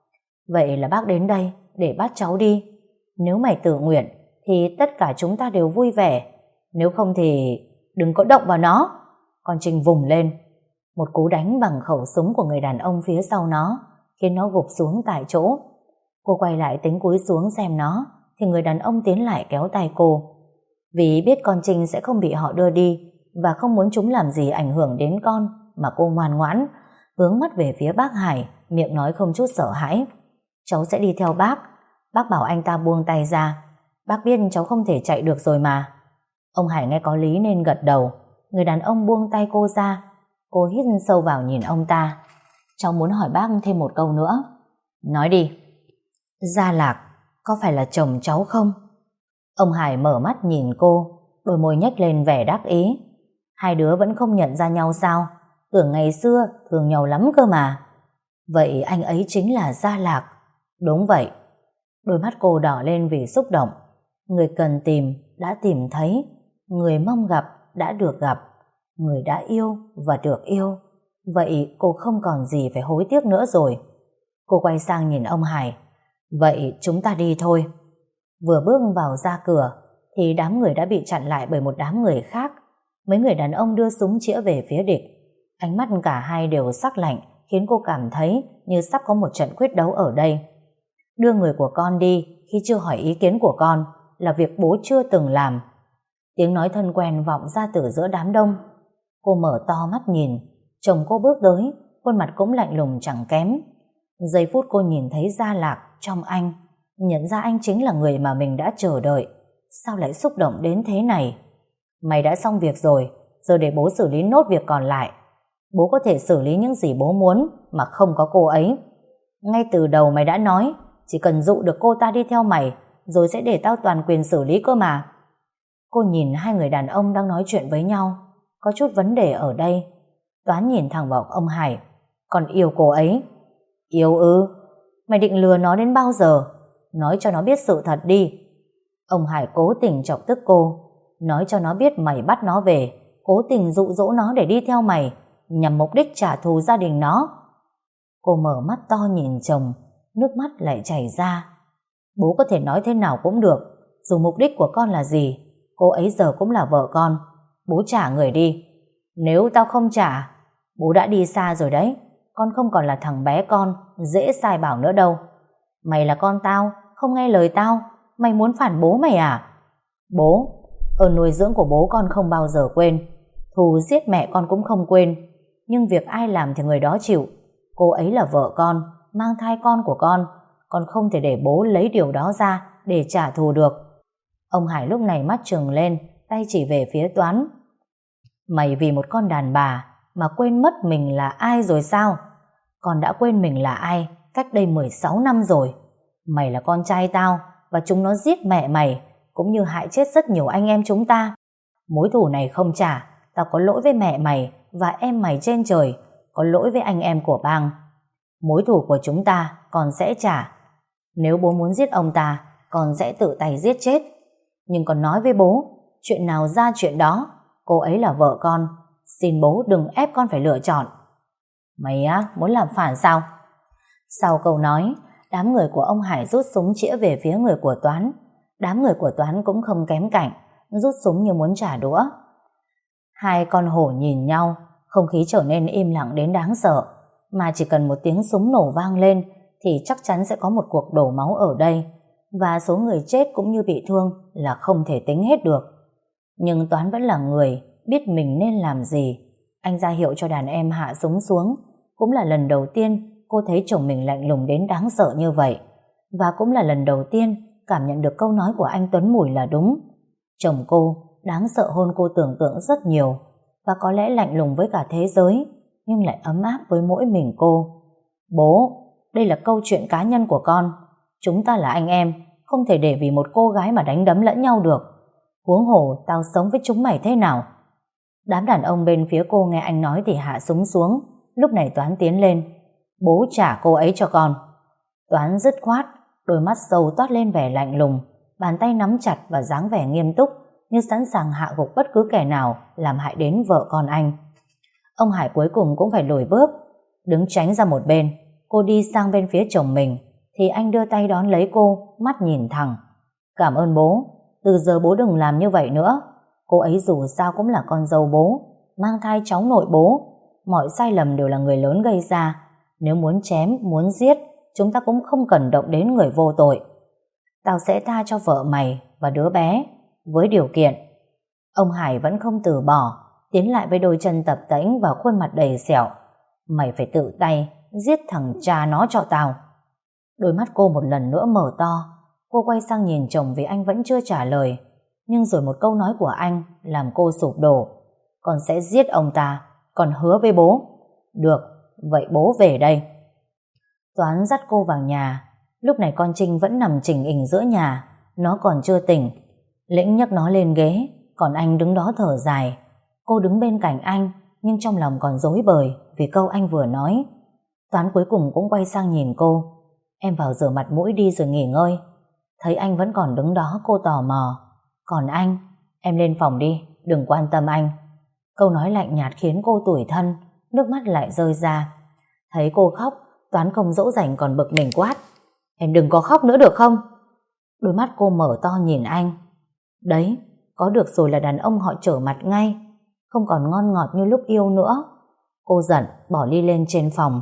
A: Vậy là bác đến đây để bắt cháu đi. Nếu mày tự nguyện thì tất cả chúng ta đều vui vẻ, nếu không thì đừng có động vào nó. Con Trinh vùng lên. Một cú đánh bằng khẩu súng của người đàn ông phía sau nó khiến nó gục xuống tại chỗ. Cô quay lại tính cúi xuống xem nó thì người đàn ông tiến lại kéo tay cô. Vì biết con Trinh sẽ không bị họ đưa đi và không muốn chúng làm gì ảnh hưởng đến con, mà cô ngoan ngoãn hướng mắt về phía bác Hải, miệng nói không chút sợ hãi. Cháu sẽ đi theo bác. Bác bảo anh ta buông tay ra. Bác biết cháu không thể chạy được rồi mà. Ông Hải nghe có lý nên gật đầu. Người đàn ông buông tay cô ra. Cô hít sâu vào nhìn ông ta. Cháu muốn hỏi bác thêm một câu nữa. Nói đi. Gia Lạc có phải là chồng cháu không? Ông Hải mở mắt nhìn cô, đôi môi nhếch lên vẻ đắc ý. Hai đứa vẫn không nhận ra nhau sao? Tưởng ngày xưa thương nhau lắm cơ mà. Vậy anh ấy chính là Gia Lạc. Đúng vậy. Đôi mắt cô đỏ lên vì xúc động. Người cần tìm đã tìm thấy, người mong gặp đã được gặp, người đã yêu và được yêu. Vậy cô không còn gì phải hối tiếc nữa rồi. Cô quay sang nhìn ông Hải. Vậy chúng ta đi thôi. Vừa bước vào ra cửa thì đám người đã bị chặn lại bởi một đám người khác. Mấy người đàn ông đưa súng chĩa về phía địch. Ánh mắt cả hai đều sắc lạnh, khiến cô cảm thấy như sắp có một trận quyết đấu ở đây. Đưa người của con đi khi chưa hỏi ý kiến của con là việc bố chưa từng làm. Tiếng nói thân quen vọng ra từ giữa đám đông. Cô mở to mắt nhìn. Chồng cô bước tới, khuôn mặt cũng lạnh lùng chẳng kém. Giây phút cô nhìn thấy Gia Lạc trong anh, nhận ra anh chính là người mà mình đã chờ đợi. Sao lại xúc động đến thế này? Mày đã xong việc rồi, giờ để bố xử lý nốt việc còn lại. Bố có thể xử lý những gì bố muốn mà không có cô ấy. Ngay từ đầu mày đã nói chỉ cần dụ được cô ta đi theo mày rồi sẽ để tao toàn quyền xử lý cơ mà. Cô nhìn hai người đàn ông đang nói chuyện với nhau. Có chút vấn đề ở đây. Toán nhìn thẳng vào ông Hải. Còn yêu cô ấy? Yêu ư? Mày định lừa nó đến bao giờ? Nói cho nó biết sự thật đi. Ông Hải cố tình chọc tức cô. Nói cho nó biết mày bắt nó về, cố tình dụ dỗ nó để đi theo mày, nhằm mục đích trả thù gia đình nó. Cô mở mắt to nhìn chồng, nước mắt lại chảy ra. Bố có thể nói thế nào cũng được, dù mục đích của con là gì, cô ấy giờ cũng là vợ con. Bố trả người đi. Nếu tao không trả, bố đã đi xa rồi đấy. Con không còn là thằng bé con dễ sai bảo nữa đâu. Mày là con tao, không nghe lời tao, mày muốn phản bố mày à? Bố, ơn nuôi dưỡng của bố con không bao giờ quên, thù giết mẹ con cũng không quên, nhưng việc ai làm thì người đó chịu. Cô ấy là vợ con, mang thai con của con không thể để bố lấy điều đó ra để trả thù được. Ông Hải lúc này mắt trừng lên, tay chỉ về phía Toán. Mày vì một con đàn bà mà quên mất mình là ai rồi sao? Con đã quên mình là ai cách đây 16 năm rồi. Mày là con trai tao và chúng nó giết mẹ mày, cũng như hại chết rất nhiều anh em chúng ta. Mối thù này không trả, tao có lỗi với mẹ mày và em mày trên trời, có lỗi với anh em của bang. Mối thù của chúng ta con sẽ trả. Nếu bố muốn giết ông ta, con sẽ tự tay giết chết. Nhưng con nói với bố, chuyện nào ra chuyện đó. Cô ấy là vợ con, xin bố đừng ép con phải lựa chọn. Mày á, muốn làm phản sao? Sau câu nói, đám người của ông Hải rút súng chĩa về phía người của Toán. Đám người của Toán cũng không kém cạnh, rút súng như muốn trả đũa. Hai con hổ nhìn nhau, không khí trở nên im lặng đến đáng sợ. Mà chỉ cần một tiếng súng nổ vang lên thì chắc chắn sẽ có một cuộc đổ máu ở đây. Và số người chết cũng như bị thương là không thể tính hết được. Nhưng Toán vẫn là người biết mình nên làm gì. Anh ra hiệu cho đàn em hạ súng xuống. Cũng là lần đầu tiên cô thấy chồng mình lạnh lùng đến đáng sợ như vậy. Và cũng là lần đầu tiên cảm nhận được câu nói của anh Tuấn Mùi là đúng. Chồng cô đáng sợ hơn cô tưởng tượng rất nhiều, và có lẽ lạnh lùng với cả thế giới, nhưng lại ấm áp với mỗi mình cô. Bố, đây là câu chuyện cá nhân của con. Chúng ta là anh em, không thể để vì một cô gái mà đánh đấm lẫn nhau được. Huống hồ tao sống với chúng mày thế nào? Đám đàn ông bên phía cô nghe anh nói thì hạ súng xuống. Lúc này Toán tiến lên. Bố trả cô ấy cho con. Toán dứt khoát, đôi mắt sâu toát lên vẻ lạnh lùng, bàn tay nắm chặt và dáng vẻ nghiêm túc, như sẵn sàng hạ gục bất cứ kẻ nào làm hại đến vợ con anh. Ông Hải cuối cùng cũng phải lùi bước, đứng tránh ra một bên. Cô đi sang bên phía chồng mình thì anh đưa tay đón lấy cô, mắt nhìn thẳng. Cảm ơn bố, từ giờ bố đừng làm như vậy nữa. Cô ấy dù sao cũng là con dâu bố, mang thai cháu nội bố. Mọi sai lầm đều là người lớn gây ra. Nếu muốn chém, muốn giết, chúng ta cũng không cần động đến người vô tội. Tao sẽ tha cho vợ mày và đứa bé, với điều kiện. Ông Hải vẫn không từ bỏ, tiến lại với đôi chân tập tễnh và khuôn mặt đầy sẹo. Mày phải tự tay giết thằng cha nó cho tao. Đôi mắt cô một lần nữa mở to. Cô quay sang nhìn chồng vì anh vẫn chưa trả lời. Nhưng rồi một câu nói của anh làm cô sụp đổ. Con sẽ giết ông ta, con hứa với bố. Được, vậy bố về đây. Toán dắt cô vào nhà. Lúc này con Trinh vẫn nằm chình ình giữa nhà, nó còn chưa tỉnh. Lĩnh nhấc nó lên ghế, còn anh đứng đó thở dài. Cô đứng bên cạnh anh, nhưng trong lòng còn rối bời vì câu anh vừa nói. Toán cuối cùng cũng quay sang nhìn cô. Em vào rửa mặt mũi đi rồi nghỉ ngơi. Thấy anh vẫn còn đứng đó, cô tò mò. Còn anh, em lên phòng đi, đừng quan tâm anh. Câu nói lạnh nhạt khiến cô tủi thân, nước mắt lại rơi ra. Thấy cô khóc, Toán không dỗ dành còn bực mình quát. Em đừng có khóc nữa được không? Đôi mắt cô mở to nhìn anh. Đấy, có được rồi là đàn ông họ trở mặt ngay, không còn ngon ngọt như lúc yêu nữa. Cô giận, bỏ ly lên trên phòng.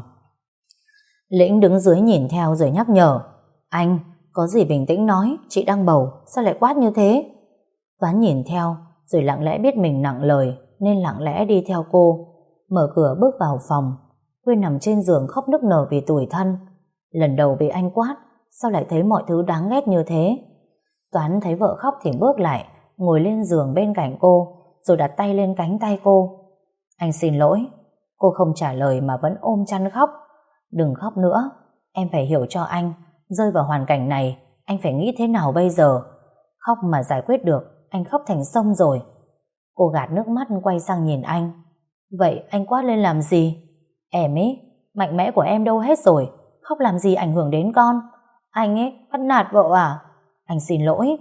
A: Lĩnh đứng dưới nhìn theo rồi nhắc nhở. Anh, có gì bình tĩnh nói, chị đang bầu, sao lại quát như thế? Toán nhìn theo, rồi lặng lẽ biết mình nặng lời, nên lặng lẽ đi theo cô. Mở cửa bước vào phòng. Quyên nằm trên giường khóc nức nở vì tủi thân. Lần đầu bị anh quát, sao lại thấy mọi thứ đáng ghét như thế? Toán thấy vợ khóc thì bước lại, ngồi lên giường bên cạnh cô, rồi đặt tay lên cánh tay cô. Anh xin lỗi. Cô không trả lời mà vẫn ôm chăn khóc. Đừng khóc nữa, em phải hiểu cho anh. Rơi vào hoàn cảnh này, anh phải nghĩ thế nào bây giờ? Khóc mà giải quyết được, anh khóc thành sông rồi. Cô gạt nước mắt quay sang nhìn anh. Vậy anh quát lên làm gì? Em ấy, mạnh mẽ của em đâu hết rồi? Khóc làm gì ảnh hưởng đến con? Anh ấy bắt nạt vợ à? Anh xin lỗi.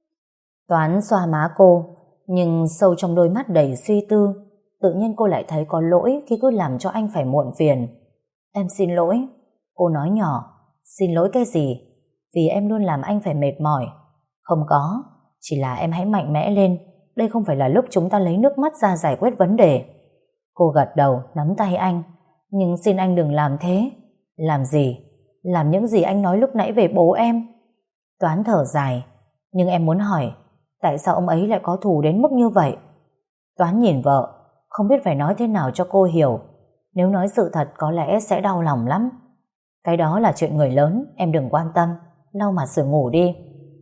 A: Toán xoa má cô, nhưng sâu trong đôi mắt đầy suy tư, tự nhiên cô lại thấy có lỗi khi cứ làm cho anh phải muộn phiền. Em xin lỗi. Cô nói nhỏ. Xin lỗi cái gì? Vì em luôn làm anh phải mệt mỏi. Không có, chỉ là em hãy mạnh mẽ lên. Đây không phải là lúc chúng ta lấy nước mắt ra giải quyết vấn đề. Cô gật đầu, nắm tay anh. Nhưng xin anh đừng làm thế. Làm gì? Làm những gì anh nói lúc nãy về bố em. Toán thở dài. Nhưng em muốn hỏi, tại sao ông ấy lại có thù đến mức như vậy? Toán nhìn vợ, không biết phải nói thế nào cho cô hiểu. Nếu nói sự thật có lẽ sẽ đau lòng lắm. Cái đó là chuyện người lớn, em đừng quan tâm. Lau mặt rồi ngủ đi.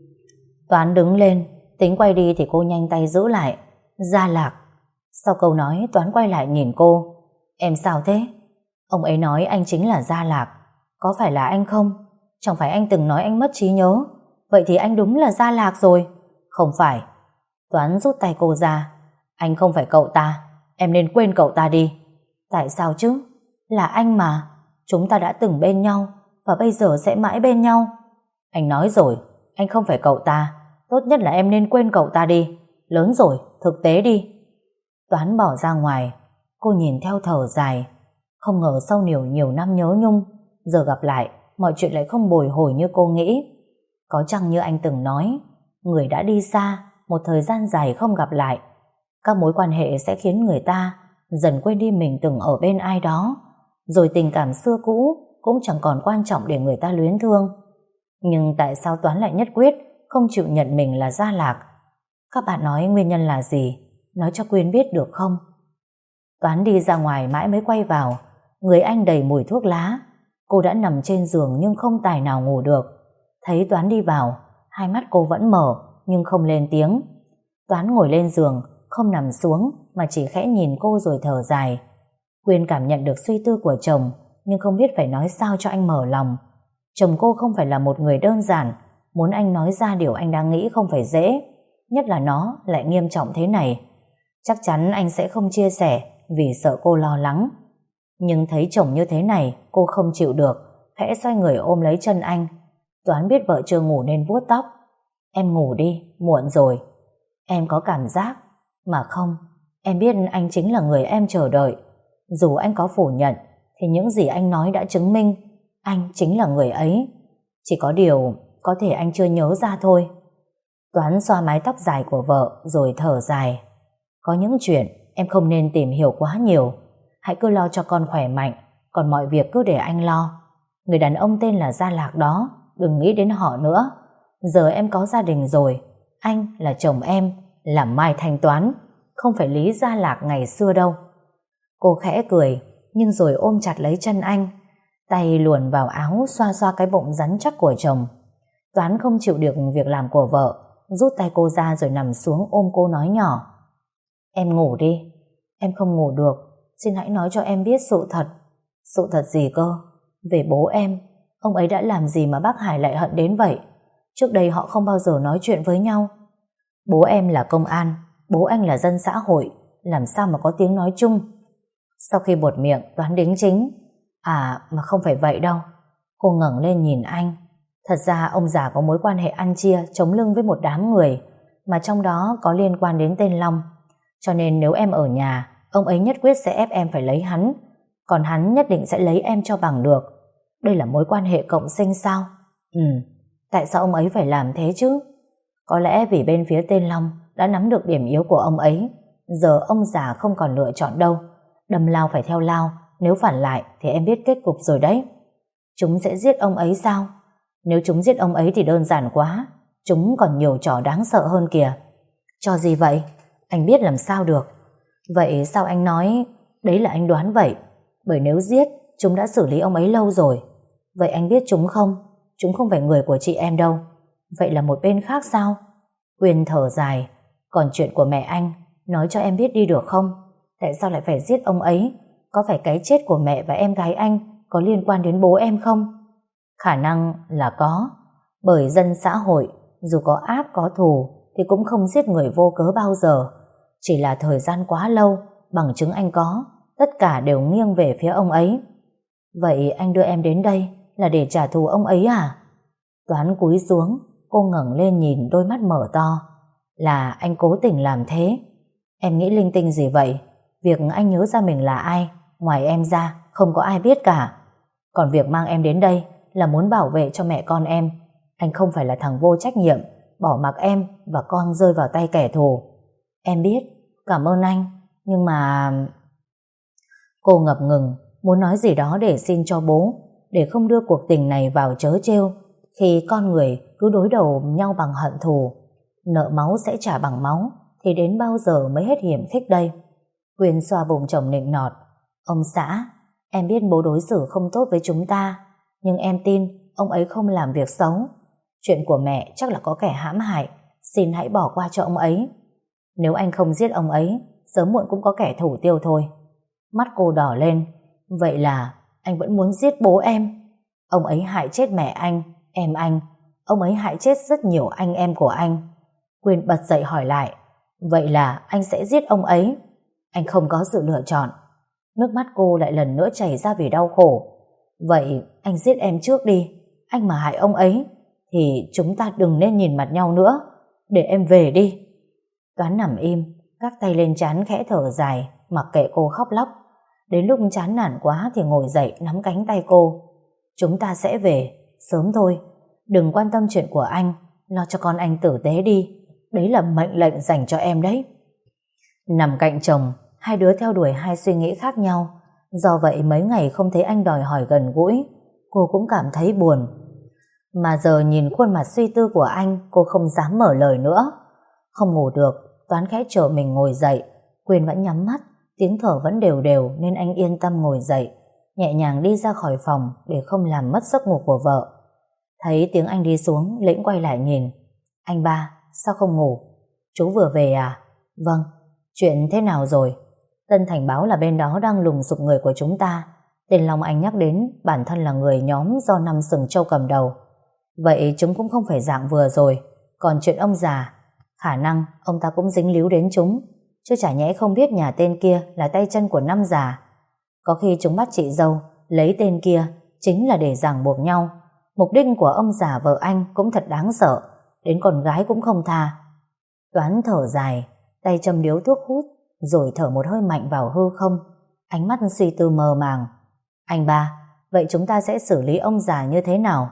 A: Toán đứng lên, tính quay đi thì cô nhanh tay giữ lại. Gia Lạc. Sau câu nói, Toán quay lại nhìn cô. Em sao thế? Ông ấy nói anh chính là Gia Lạc. Có phải là anh không? Chẳng phải anh từng nói anh mất trí nhớ? Vậy thì anh đúng là Gia Lạc rồi. Không phải. Toán rút tay cô ra. Anh không phải cậu ta. Em nên quên cậu ta đi. Tại sao chứ? Là anh mà. Chúng ta đã từng bên nhau và bây giờ sẽ mãi bên nhau. Anh nói rồi, anh không phải cậu ta. Tốt nhất là em nên quên cậu ta đi. Lớn rồi, thực tế đi. Toán bỏ ra ngoài. Cô nhìn theo thở dài. Không ngờ sau nhiều năm nhớ nhung, giờ gặp lại mọi chuyện lại không bồi hồi như cô nghĩ. Có chăng như anh từng nói, người đã đi xa, một thời gian dài không gặp lại, các mối quan hệ sẽ khiến người ta dần quên đi mình từng ở bên ai đó, rồi tình cảm xưa cũ cũng chẳng còn quan trọng để người ta luyến thương. Nhưng tại sao Toán lại nhất quyết không chịu nhận mình là Gia Lạc? Các bạn nói nguyên nhân là gì? Nói cho Quyên biết được không? Toán đi ra ngoài mãi mới quay vào. Người anh đầy mùi thuốc lá. Cô đã nằm trên giường nhưng không tài nào ngủ được. Thấy Toán đi vào, hai mắt cô vẫn mở nhưng không lên tiếng. Toán ngồi lên giường, không nằm xuống mà chỉ khẽ nhìn cô rồi thở dài. Quyên cảm nhận được suy tư của chồng, nhưng không biết phải nói sao cho anh mở lòng. Chồng cô không phải là một người đơn giản, muốn anh nói ra điều anh đang nghĩ không phải dễ, nhất là nó lại nghiêm trọng thế này. Chắc chắn anh sẽ không chia sẻ vì sợ cô lo lắng. Nhưng thấy chồng như thế này, cô không chịu được, khẽ xoay người ôm lấy chân anh. Toán biết vợ chưa ngủ nên vuốt tóc. Em ngủ đi, muộn rồi. Em có cảm giác, mà không, em biết anh chính là người em chờ đợi. Dù anh có phủ nhận, thì những gì anh nói đã chứng minh anh chính là người ấy. Chỉ có điều có thể anh chưa nhớ ra thôi. Toán xoa mái tóc dài của vợ rồi thở dài. Có những chuyện em không nên tìm hiểu quá nhiều. Hãy cứ lo cho con khỏe mạnh, còn mọi việc cứ để anh lo. Người đàn ông tên là Gia Lạc đó, đừng nghĩ đến họ nữa. Giờ em có gia đình rồi, anh là chồng em, là Mai Thanh Toán, không phải Lý Gia Lạc ngày xưa đâu. Cô khẽ cười, nhưng rồi ôm chặt lấy chân anh, tay luồn vào áo xoa xoa cái bụng rắn chắc của chồng. Toán không chịu được việc làm của vợ, rút tay cô ra rồi nằm xuống ôm cô nói nhỏ. Em ngủ đi. Em không ngủ được, xin hãy nói cho em biết sự thật. Sự thật gì cơ? Về bố em. Ông ấy đã làm gì mà bác Hải lại hận đến vậy? Trước đây họ không bao giờ nói chuyện với nhau. Bố em là công an, bố anh là dân xã hội, làm sao mà có tiếng nói chung? Sau khi buột miệng, Toán đính chính. À, mà không phải vậy đâu. Cô ngẩng lên nhìn anh. Thật ra ông già có mối quan hệ ăn chia chống lưng với một đám người, mà trong đó có liên quan đến tên Long. Cho nên nếu em ở nhà, ông ấy nhất quyết sẽ ép em phải lấy hắn, còn hắn nhất định sẽ lấy em cho bằng được. Đây là mối quan hệ cộng sinh sao? Tại sao ông ấy phải làm thế chứ? Có lẽ vì bên phía tên Long đã nắm được điểm yếu của ông ấy. Giờ ông già không còn lựa chọn đâu, đâm lao phải theo lao. Nếu phản lại thì em biết kết cục rồi đấy. Chúng sẽ giết ông ấy sao? Nếu chúng giết ông ấy thì đơn giản quá, chúng còn nhiều trò đáng sợ hơn kìa. Trò gì vậy? Anh biết làm sao được. Vậy sao anh nói? Đấy là anh đoán vậy. Bởi nếu giết, chúng đã xử lý ông ấy lâu rồi. Vậy anh biết chúng không? Chúng không phải người của chị em đâu. Vậy là một bên khác sao? Quyên thở dài. Còn chuyện của mẹ anh, nói cho em biết đi được không? Tại sao lại phải giết ông ấy? Có phải cái chết của mẹ và em gái anh có liên quan đến bố em không? Khả năng là có. Bởi dân xã hội, dù có ác có thù thì cũng không giết người vô cớ bao giờ. Chỉ là thời gian quá lâu, bằng chứng anh có, tất cả đều nghiêng về phía ông ấy. Vậy anh đưa em đến đây là để trả thù ông ấy à? Toán cúi xuống, cô ngẩng lên nhìn, đôi mắt mở to. Là anh cố tình làm thế. Em nghĩ linh tinh gì vậy? Việc anh nhớ ra mình là ai, ngoài em ra không có ai biết cả. Còn việc mang em đến đây là muốn bảo vệ cho mẹ con em. Anh không phải là thằng vô trách nhiệm bỏ mặc em và con rơi vào tay kẻ thù. Em biết, cảm ơn anh. Nhưng mà... Cô ngập ngừng, muốn nói gì đó để xin cho bố, để không đưa cuộc tình này vào trớ trêu. Khi con người cứ đối đầu nhau bằng hận thù, nợ máu sẽ trả bằng máu, thì đến bao giờ mới hết hiểm khích đây? Quyên xoa bụng chồng nịnh nọt. Ông xã, em biết bố đối xử không tốt với chúng ta, nhưng em tin ông ấy không làm việc xấu. Chuyện của mẹ chắc là có kẻ hãm hại, xin hãy bỏ qua cho ông ấy. Nếu anh không giết ông ấy, sớm muộn cũng có kẻ thủ tiêu thôi. Mắt cô đỏ lên. Vậy là anh vẫn muốn giết bố em? Ông ấy hại chết mẹ anh, em anh. Ông ấy hại chết rất nhiều anh em của anh. Quyên bật dậy hỏi lại. Vậy là anh sẽ giết ông ấy? Anh không có sự lựa chọn. Nước mắt cô lại lần nữa chảy ra vì đau khổ. Vậy anh giết em trước đi. Anh mà hại ông ấy thì chúng ta đừng nên nhìn mặt nhau nữa. Để em về đi. Toán nằm im, gác tay lên trán khẽ thở dài, mặc kệ cô khóc lóc. Đến lúc chán nản quá thì ngồi dậy nắm cánh tay cô. Chúng ta sẽ về, sớm thôi. Đừng quan tâm chuyện của anh, lo cho con anh tử tế đi. Đấy là mệnh lệnh dành cho em đấy. Nằm cạnh chồng, hai đứa theo đuổi hai suy nghĩ khác nhau. Do vậy mấy ngày không thấy anh đòi hỏi gần gũi, cô cũng cảm thấy buồn. Mà giờ nhìn khuôn mặt suy tư của anh, cô không dám mở lời nữa. Không ngủ được, Toán khẽ chờ mình ngồi dậy. Quyên vẫn nhắm mắt, tiếng thở vẫn đều đều nên anh yên tâm ngồi dậy, nhẹ nhàng đi ra khỏi phòng để không làm mất giấc ngủ của vợ. Thấy tiếng anh đi xuống, Lĩnh quay lại nhìn. Anh ba, sao không ngủ? Chú vừa về à? Vâng. Chuyện thế nào rồi? Tân Thành báo là bên đó đang lùng sục người của chúng ta. Tên Long anh nhắc đến bản thân là người nhóm do Năm Sừng Châu cầm đầu. Vậy chúng cũng không phải dạng vừa rồi. Còn chuyện ông già, khả năng ông ta cũng dính líu đến chúng, chứ chả nhẽ không biết nhà tên kia là tay chân của Năm già. Có khi chúng bắt chị dâu lấy tên kia chính là để ràng buộc nhau. Mục đích của ông già vợ anh cũng thật đáng sợ, đến con gái cũng không tha. Toán thở dài, tay châm điếu thuốc hút, rồi thở một hơi mạnh vào hư không, ánh mắt suy tư mơ màng. Anh ba, vậy chúng ta sẽ xử lý ông già như thế nào?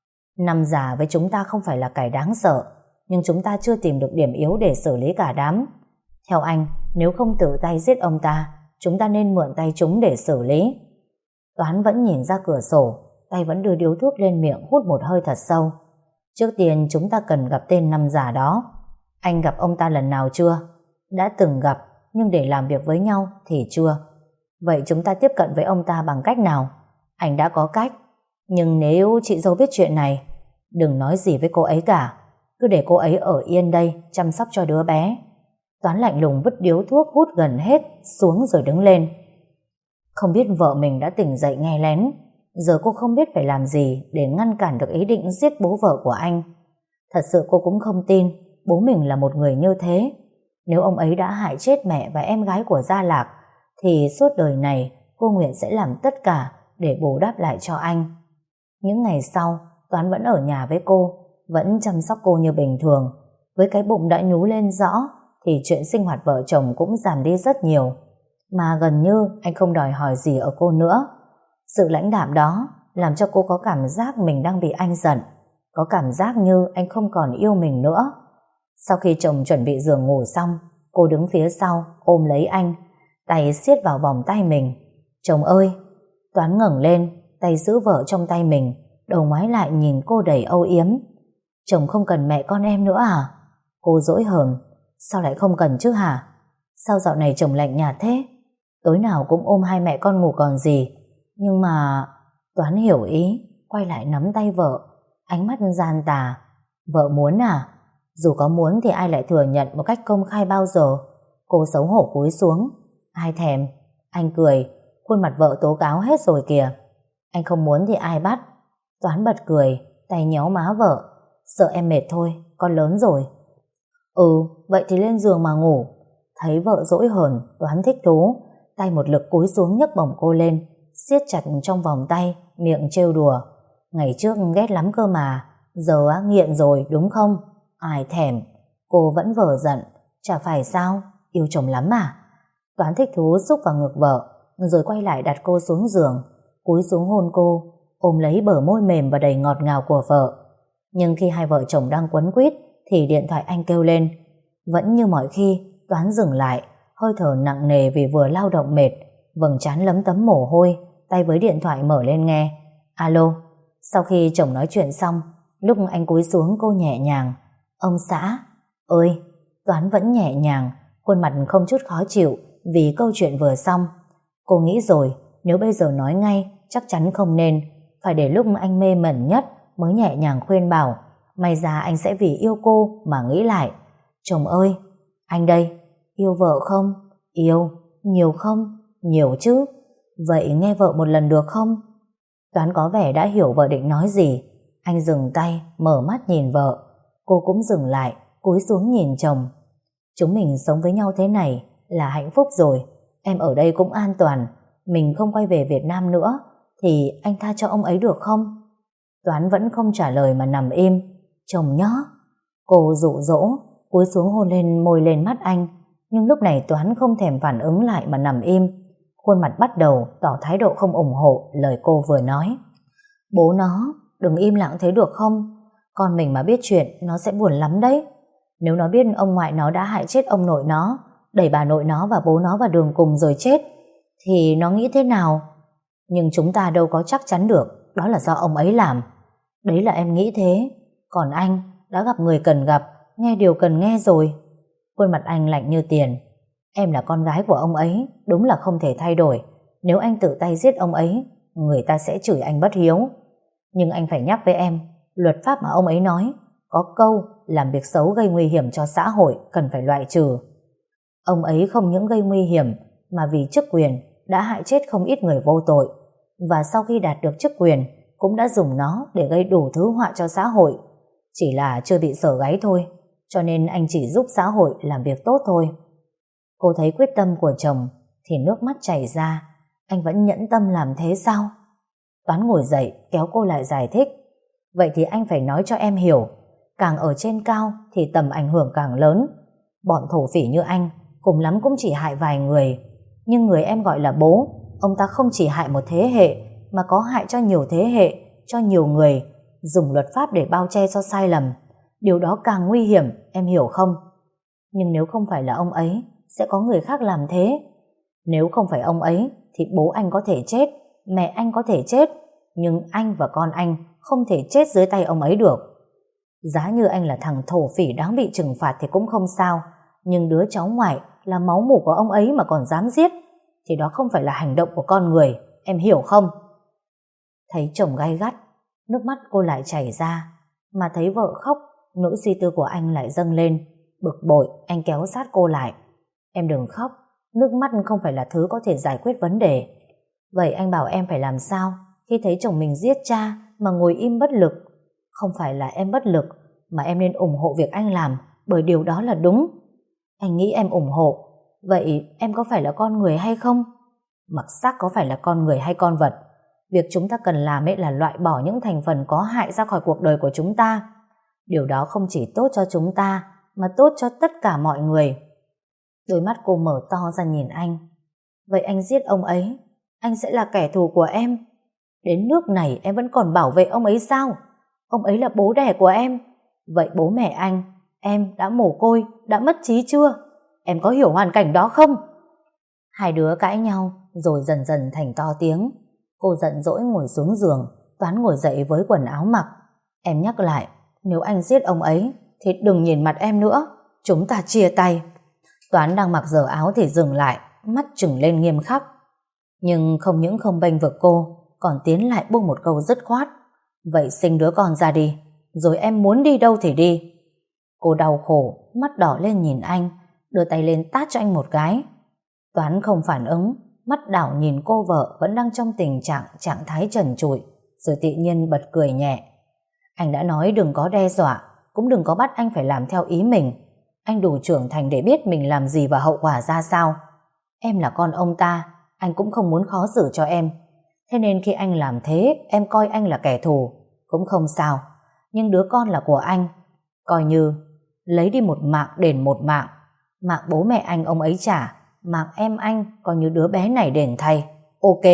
A: Năm già với chúng ta không phải là kẻ đáng sợ, nhưng chúng ta chưa tìm được điểm yếu để xử lý cả đám. Theo anh, nếu không tự tay giết ông ta, chúng ta nên mượn tay chúng để xử lý. Toán vẫn nhìn ra cửa sổ, tay vẫn đưa điếu thuốc lên miệng hút một hơi thật sâu. Trước tiên chúng ta cần gặp tên Năm già đó. Anh gặp ông ta lần nào chưa? Đã từng gặp, nhưng để làm việc với nhau thì chưa. Vậy chúng ta tiếp cận với ông ta bằng cách nào? Anh đã có cách, nhưng nếu chị dâu biết chuyện này, đừng nói gì với cô ấy cả. Cứ để cô ấy ở yên đây chăm sóc cho đứa bé. Toán lạnh lùng vứt điếu thuốc hút gần hết xuống rồi đứng lên. Không biết vợ mình đã tỉnh dậy nghe lén. Giờ cô không biết phải làm gì để ngăn cản được ý định giết bố vợ của anh. Thật sự cô cũng không tin bố mình là một người như thế. Nếu ông ấy đã hại chết mẹ và em gái của Gia Lạc, thì suốt đời này cô nguyện sẽ làm tất cả để bù đắp lại cho anh. Những ngày sau, Toán vẫn ở nhà với cô, vẫn chăm sóc cô như bình thường. Với cái bụng đã nhú lên rõ, thì chuyện sinh hoạt vợ chồng cũng giảm đi rất nhiều. Mà gần như anh không đòi hỏi gì ở cô nữa. Sự lãnh đạm đó làm cho cô có cảm giác mình đang bị anh giận, có cảm giác như anh không còn yêu mình nữa. Sau khi chồng chuẩn bị giường ngủ xong, cô đứng phía sau ôm lấy anh, tay siết vào vòng tay mình. Chồng ơi! Toán ngẩng lên, tay giữ vợ trong tay mình, đầu ngoái lại nhìn cô đầy âu yếm. Chồng không cần mẹ con em nữa à? Cô dỗi hờn. Sao lại không cần chứ hả? Sao dạo này chồng lạnh nhạt thế? Tối nào cũng ôm hai mẹ con ngủ còn gì. Nhưng mà... Toán hiểu ý. quay lại nắm tay vợ, ánh mắt gian tà. Vợ muốn à? Dù có muốn thì ai lại thừa nhận một cách công khai bao giờ? Cô xấu hổ cúi xuống. Ai thèm? Anh cười, khuôn mặt vợ tố cáo hết rồi kìa. Anh không muốn thì ai bắt? Toán bật cười, tay nhéo má vợ. Sợ em mệt thôi, con lớn rồi. Vậy thì lên giường mà ngủ. Thấy vợ dỗi hờn, Toán thích thú, tay một lực cúi xuống nhấc bổng cô lên, siết chặt trong vòng tay, miệng trêu đùa. Ngày trước ghét lắm cơ mà, giờ nghiện rồi đúng không? Ai thèm. Cô vẫn vờ giận. Chả phải sao, yêu chồng lắm à? Toán thích thú xúc vào ngực vợ, rồi quay lại đặt cô xuống giường, cúi xuống hôn cô, ôm lấy bờ môi mềm và đầy ngọt ngào của vợ. Nhưng khi hai vợ chồng đang quấn quýt thì điện thoại anh kêu lên. Vẫn như mọi khi, Toán dừng lại, hơi thở nặng nề vì vừa lao động mệt, vầng trán lấm tấm mồ hôi, tay với điện thoại mở lên nghe. Alo. Sau khi chồng nói chuyện xong, lúc anh cúi xuống cô nhẹ nhàng. Ông xã. Ơi. Toán vẫn nhẹ nhàng, khuôn mặt không chút khó chịu vì câu chuyện vừa xong. Cô nghĩ rồi, nếu bây giờ nói ngay chắc chắn không nên, phải để lúc anh mê mẩn nhất mới nhẹ nhàng khuyên bảo. May ra anh sẽ vì yêu cô mà nghĩ lại. Chồng ơi. Anh đây. Yêu vợ không? Yêu. Nhiều không? Nhiều chứ. Vậy nghe vợ một lần được không? Toán có vẻ đã hiểu vợ định nói gì. Anh dừng tay, mở mắt nhìn vợ. Cô cũng dừng lại, cúi xuống nhìn chồng. Chúng mình sống với nhau thế này là hạnh phúc rồi. Em ở đây cũng an toàn. Mình không quay về Việt Nam nữa thì anh tha cho ông ấy được không? Toán vẫn không trả lời mà nằm im. Chồng nhớ. Cô dụ dỗ, cúi xuống hôn lên môi lên mắt anh. Nhưng lúc này Toán không thèm phản ứng lại mà nằm im. Khuôn mặt bắt đầu tỏ thái độ không ủng hộ lời cô vừa nói. Bố nó, đừng im lặng thế được không? Con mình mà biết chuyện nó sẽ buồn lắm đấy. Nếu nó biết ông ngoại nó đã hại chết ông nội nó, đẩy bà nội nó và bố nó vào đường cùng rồi chết, thì nó nghĩ thế nào? Nhưng chúng ta đâu có chắc chắn được đó là do ông ấy làm. Đấy là em nghĩ thế. Còn anh đã gặp người cần gặp, nghe điều cần nghe rồi. Khuôn mặt anh lạnh như tiền. Em là con gái của ông ấy, đúng là không thể thay đổi. Nếu anh tự tay giết ông ấy, người ta sẽ chửi anh bất hiếu. Nhưng anh phải nhắc với em, luật pháp mà ông ấy nói có câu làm việc xấu gây nguy hiểm cho xã hội cần phải loại trừ. Ông ấy không những gây nguy hiểm mà vì chức quyền đã hại chết không ít người vô tội, và sau khi đạt được chức quyền cũng đã dùng nó để gây đủ thứ họa cho xã hội. Chỉ là chưa bị sờ gáy thôi, cho nên anh chỉ giúp xã hội làm việc tốt thôi. Cô thấy quyết tâm của chồng thì nước mắt chảy ra. Anh vẫn nhẫn tâm làm thế sao? Toán ngồi dậy kéo cô lại giải thích. Vậy thì anh phải nói cho em hiểu, càng ở trên cao thì tầm ảnh hưởng càng lớn. Bọn thổ phỉ như anh cùng lắm cũng chỉ hại vài người, nhưng người em gọi là bố, ông ta không chỉ hại một thế hệ mà có hại cho nhiều thế hệ, cho nhiều người, dùng luật pháp để bao che cho sai lầm. Điều đó càng nguy hiểm, em hiểu không? Nhưng nếu không phải là ông ấy, sẽ có người khác làm thế. Nếu không phải ông ấy thì bố anh có thể chết, mẹ anh có thể chết, nhưng anh và con anh không thể chết dưới tay ông ấy được. Giá như anh là thằng thổ phỉ đáng bị trừng phạt thì cũng không sao, nhưng đứa cháu ngoại là máu mủ của ông ấy mà còn dám giết thì đó không phải là hành động của con người, em hiểu không? Thấy chồng gay gắt, nước mắt cô lại chảy ra, mà thấy vợ khóc, nỗi suy tư của anh lại dâng lên. Bực bội, anh kéo sát cô lại. Em đừng khóc, nước mắt không phải là thứ có thể giải quyết vấn đề. Vậy anh bảo em phải làm sao khi thấy chồng mình giết cha mà ngồi im bất lực? Không phải là em bất lực, mà em nên ủng hộ việc anh làm, bởi điều đó là đúng. Anh nghĩ em ủng hộ. Vậy em có phải là con người hay không? Mặc xác có phải là con người hay con vật, việc chúng ta cần làm là loại bỏ những thành phần có hại ra khỏi cuộc đời của chúng ta. Điều đó không chỉ tốt cho chúng ta mà tốt cho tất cả mọi người. Đôi mắt cô mở to ra nhìn anh. Vậy anh giết ông ấy, anh sẽ là kẻ thù của em. Đến nước này em vẫn còn bảo vệ ông ấy sao? Ông ấy là bố đẻ của em. Vậy bố mẹ anh, em đã mồ côi, đã mất trí chưa? Em có hiểu hoàn cảnh đó không? Hai đứa cãi nhau rồi dần dần thành to tiếng. Cô giận dỗi ngồi xuống giường, Toán ngồi dậy với quần áo mặc. Em nhắc lại, nếu anh giết ông ấy thì đừng nhìn mặt em nữa, chúng ta chia tay. Toán đang mặc dở áo thì dừng lại, mắt trừng lên nghiêm khắc. Nhưng không những không bênh vực cô, còn tiến lại buông một câu dứt khoát. Vậy sinh đứa con ra đi, rồi em muốn đi đâu thì đi. Cô đau khổ, mắt đỏ lên nhìn anh, đưa tay lên tát cho anh một cái. Toán không phản ứng, mắt đảo nhìn cô vợ vẫn đang trong tình trạng thái trần trụi, rồi tự nhiên bật cười nhẹ. Anh đã nói đừng có đe dọa, cũng đừng có bắt anh phải làm theo ý mình. Anh đủ trưởng thành để biết mình làm gì và hậu quả ra sao. Em là con ông ta, anh cũng không muốn khó xử cho em. Thế nên khi anh làm thế, em coi anh là kẻ thù, cũng không sao. Nhưng đứa con là của anh, coi như lấy đi một mạng đền một mạng. Mạng bố mẹ anh ông ấy trả, mạng em anh coi như đứa bé này đền thay. Ok.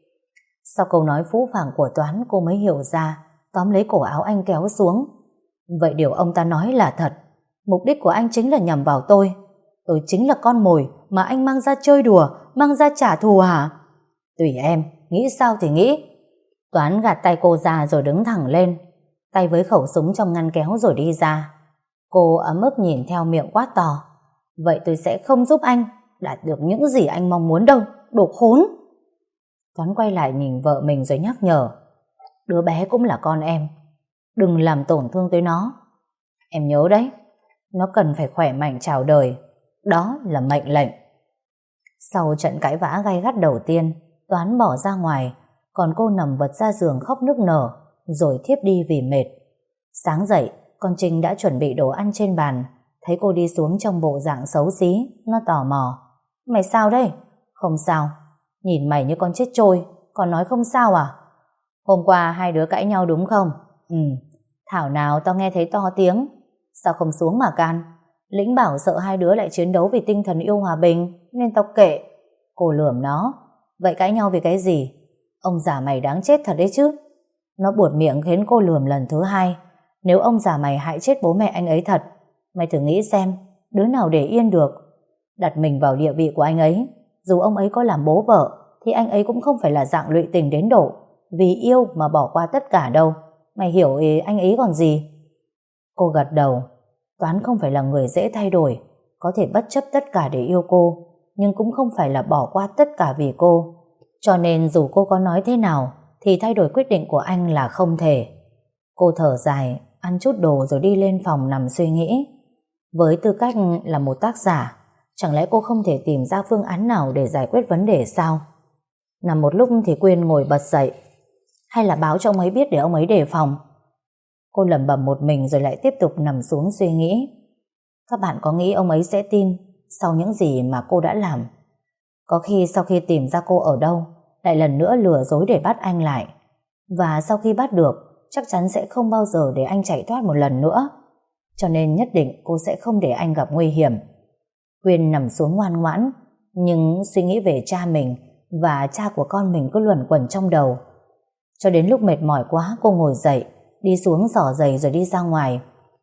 A: Sau câu nói phũ phàng của Toán, cô mới hiểu ra, tóm lấy cổ áo anh kéo xuống. Vậy điều ông ta nói là thật. Mục đích của anh chính là nhằm vào tôi. Tôi chính là con mồi mà anh mang ra chơi đùa, mang ra trả thù hả? Tùy em, nghĩ sao thì nghĩ. Toán gạt tay cô ra rồi đứng thẳng lên, tay với khẩu súng trong ngăn kéo rồi đi ra. Cô ấm ức nhìn theo, miệng quát to. Vậy tôi sẽ không giúp anh đạt được những gì anh mong muốn đâu, đồ khốn. Toán quay lại nhìn vợ mình rồi nhắc nhở. Đứa bé cũng là con em, đừng làm tổn thương tới nó. Em nhớ đấy, nó cần phải khỏe mạnh chào đời. Đó là mệnh lệnh. Sau trận cãi vã gay gắt đầu tiên, Toán bỏ ra ngoài, còn cô nằm vật ra giường khóc nức nở, rồi thiếp đi vì mệt. Sáng dậy, con Trinh đã chuẩn bị đồ ăn trên bàn. Thấy cô đi xuống trong bộ dạng xấu xí, nó tò mò. Mày sao đây? Không sao. Nhìn mày như con chết trôi, còn nói không sao à? Hôm qua hai đứa cãi nhau đúng không? Ừ. Thảo nào tao nghe thấy to tiếng. Sao không xuống mà can? Lĩnh bảo sợ hai đứa lại chiến đấu vì tinh thần yêu hòa bình, nên tao kệ. Cô lườm nó. Vậy cãi nhau vì cái gì? Ông già mày đáng chết thật đấy chứ. Nó buột miệng khiến cô lườm lần thứ hai. Nếu ông già mày hại chết bố mẹ anh ấy thật, mày thử nghĩ xem, đứa nào để yên được. Đặt mình vào địa vị của anh ấy, dù ông ấy có làm bố vợ, thì anh ấy cũng không phải là dạng lụy tình đến độ vì yêu mà bỏ qua tất cả đâu. Mày hiểu ý anh ấy còn gì? Cô gật đầu. Toán không phải là người dễ thay đổi, có thể bất chấp tất cả để yêu cô, nhưng cũng không phải là bỏ qua tất cả vì cô. Cho nên dù cô có nói thế nào, thì thay đổi quyết định của anh là không thể. Cô thở dài, ăn chút đồ rồi đi lên phòng nằm suy nghĩ. Với tư cách là một tác giả, chẳng lẽ cô không thể tìm ra phương án nào để giải quyết vấn đề sao? Nằm một lúc thì Quyên ngồi bật dậy. Hay là báo cho ông ấy biết để ông ấy đề phòng? Cô lẩm bẩm một mình rồi lại tiếp tục nằm xuống suy nghĩ. Các bạn có nghĩ ông ấy sẽ tin sau những gì mà cô đã làm? Có khi sau khi tìm ra cô ở đâu, lại lần nữa lừa dối để bắt anh lại. Và sau khi bắt được, chắc chắn sẽ không bao giờ để anh chạy thoát một lần nữa. Cho nên nhất định cô sẽ không để anh gặp nguy hiểm. Quyên nằm xuống ngoan ngoãn, nhưng suy nghĩ về cha mình và cha của con mình cứ luẩn quẩn trong đầu. Cho đến lúc mệt mỏi quá, cô ngồi dậy, đi xuống xỏ giày rồi đi ra ngoài.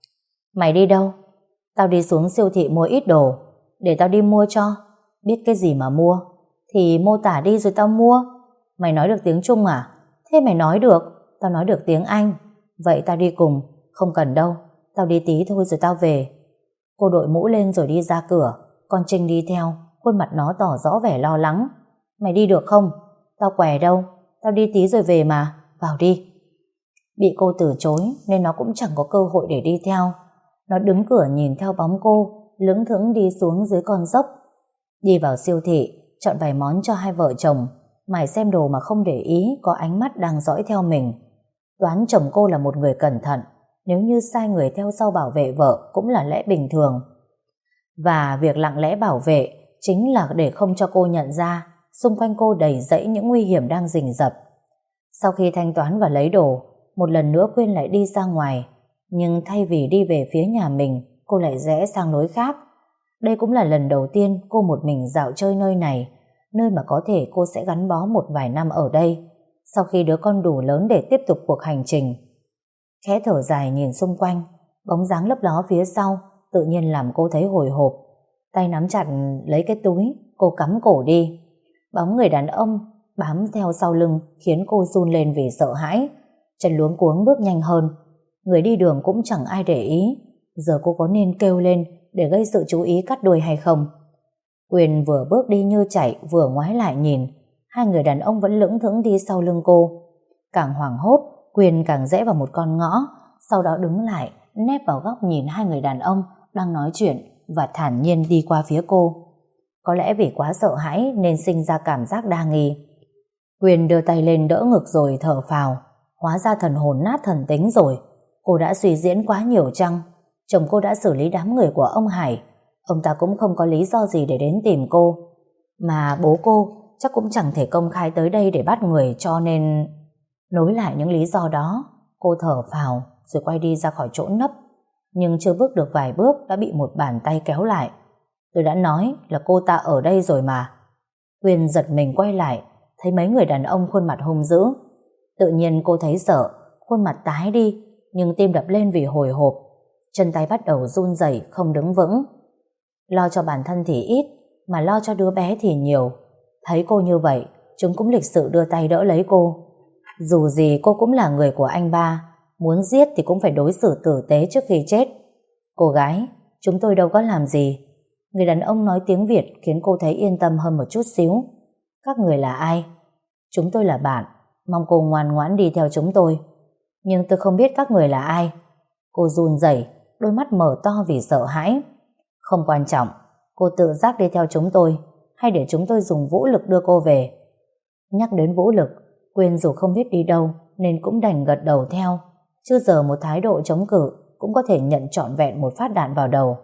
A: Mày đi đâu? Tao đi xuống siêu thị mua ít đồ. Để tao đi mua cho. Biết cái gì mà mua thì mô tả đi rồi tao mua. Mày nói được tiếng Trung à? Thế mày nói được. Tao nói được tiếng Anh. Vậy tao đi cùng. Không cần đâu, tao đi tí thôi rồi tao về. Cô đội mũ lên rồi đi ra cửa. Con Trinh đi theo, khuôn mặt nó tỏ rõ vẻ lo lắng. Mày đi được không? Tao què đâu, tao đi tí rồi về mà. Vào đi. Bị cô từ chối nên nó cũng chẳng có cơ hội để đi theo. Nó đứng cửa nhìn theo bóng cô lững thững đi xuống dưới con dốc. Đi vào siêu thị, chọn vài món cho hai vợ chồng, mải xem đồ mà không để ý có ánh mắt đang dõi theo mình. Toán chồng cô là một người cẩn thận, nếu như sai người theo sau bảo vệ vợ cũng là lẽ bình thường. Và việc lặng lẽ bảo vệ chính là để không cho cô nhận ra xung quanh cô đầy rẫy những nguy hiểm đang rình rập. Sau khi thanh toán và lấy đồ, một lần nữa Quyên lại đi ra ngoài, nhưng thay vì đi về phía nhà mình, cô lại rẽ sang lối khác. Đây cũng là lần đầu tiên cô một mình dạo chơi nơi này, nơi mà có thể cô sẽ gắn bó một vài năm ở đây, sau khi đứa con đủ lớn để tiếp tục cuộc hành trình. Khẽ thở dài nhìn xung quanh, bóng dáng lấp ló phía sau tự nhiên làm cô thấy hồi hộp. Tay nắm chặt lấy cái túi, cô cắm cổ đi. Bóng người đàn ông bám theo sau lưng khiến cô run lên vì sợ hãi, chân luống cuống bước nhanh hơn. Người đi đường cũng chẳng ai để ý. Giờ cô có nên kêu lên để gây sự chú ý cắt đuôi hay không? Quyên vừa bước đi như chạy, vừa ngoái lại nhìn. Hai người đàn ông vẫn lững thững đi sau lưng cô. Càng hoảng hốt, Quyên càng rẽ vào một con ngõ, sau đó đứng lại, nép vào góc nhìn hai người đàn ông đang nói chuyện và thản nhiên đi qua phía cô. Có lẽ vì quá sợ hãi nên sinh ra cảm giác đa nghi. Quyên đưa tay lên đỡ ngực rồi thở phào. Hóa ra thần hồn nát thần tính rồi. Cô đã suy diễn quá nhiều chăng? Chồng cô đã xử lý đám người của ông Hải. Ông ta cũng không có lý do gì để đến tìm cô. Mà bố cô chắc cũng chẳng thể công khai tới đây để bắt người, cho nên... Nối lại những lý do đó, cô thở phào rồi quay đi ra khỏi chỗ nấp. Nhưng chưa bước được vài bước đã bị một bàn tay kéo lại. Tôi đã nói là cô ta ở đây rồi mà. Quyên giật mình quay lại, thấy mấy người đàn ông khuôn mặt hung dữ. Tự nhiên cô thấy sợ, khuôn mặt tái đi, nhưng tim đập lên vì hồi hộp. Chân tay bắt đầu run rẩy, không đứng vững. Lo cho bản thân thì ít, mà lo cho đứa bé thì nhiều. Thấy cô như vậy, chúng cũng lịch sự đưa tay đỡ lấy cô. Dù gì cô cũng là người của anh ba, muốn giết thì cũng phải đối xử tử tế trước khi chết. Cô gái, chúng tôi đâu có làm gì. Người đàn ông nói tiếng Việt khiến cô thấy yên tâm hơn một chút xíu. Các người là ai? Chúng tôi là bạn, mong cô ngoan ngoãn đi theo chúng tôi. Nhưng tôi không biết các người là ai. Cô run rẩy, đôi mắt mở to vì sợ hãi. Không quan trọng, cô tự giác đi theo chúng tôi, hay để chúng tôi dùng vũ lực đưa cô về? Nhắc đến vũ lực, Quyên dù không biết đi đâu nên cũng đành gật đầu theo. Chứ giờ một thái độ chống cự cũng có thể nhận trọn vẹn một phát đạn vào đầu.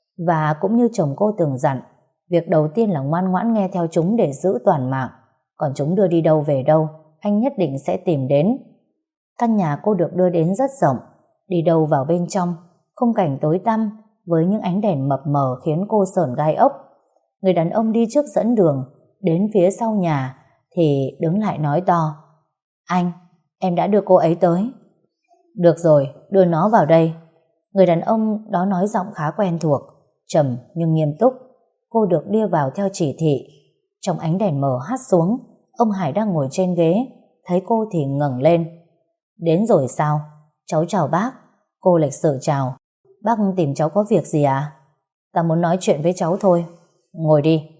A: Và cũng như chồng cô từng dặn, việc đầu tiên là ngoan ngoãn nghe theo chúng để giữ toàn mạng. Còn chúng đưa đi đâu về đâu, anh nhất định sẽ tìm đến. Căn nhà cô được đưa đến rất rộng. Đi đâu vào bên trong, khung cảnh tối tăm với những ánh đèn mập mờ khiến cô sởn gai ốc. Người đàn ông đi trước dẫn đường, đến phía sau nhà thì đứng lại nói to: Anh, em đã đưa cô ấy tới. Được rồi, đưa nó vào đây. Người đàn ông đó nói giọng khá quen thuộc, trầm nhưng nghiêm túc. Cô được đưa vào theo chỉ thị. Trong ánh đèn mờ hắt xuống, ông Hải đang ngồi trên ghế, thấy cô thì ngẩng lên. Đến rồi sao? Cháu chào bác. Cô lịch sự chào. Bác tìm cháu có việc gì à? Ta muốn nói chuyện với cháu thôi. Ngồi đi.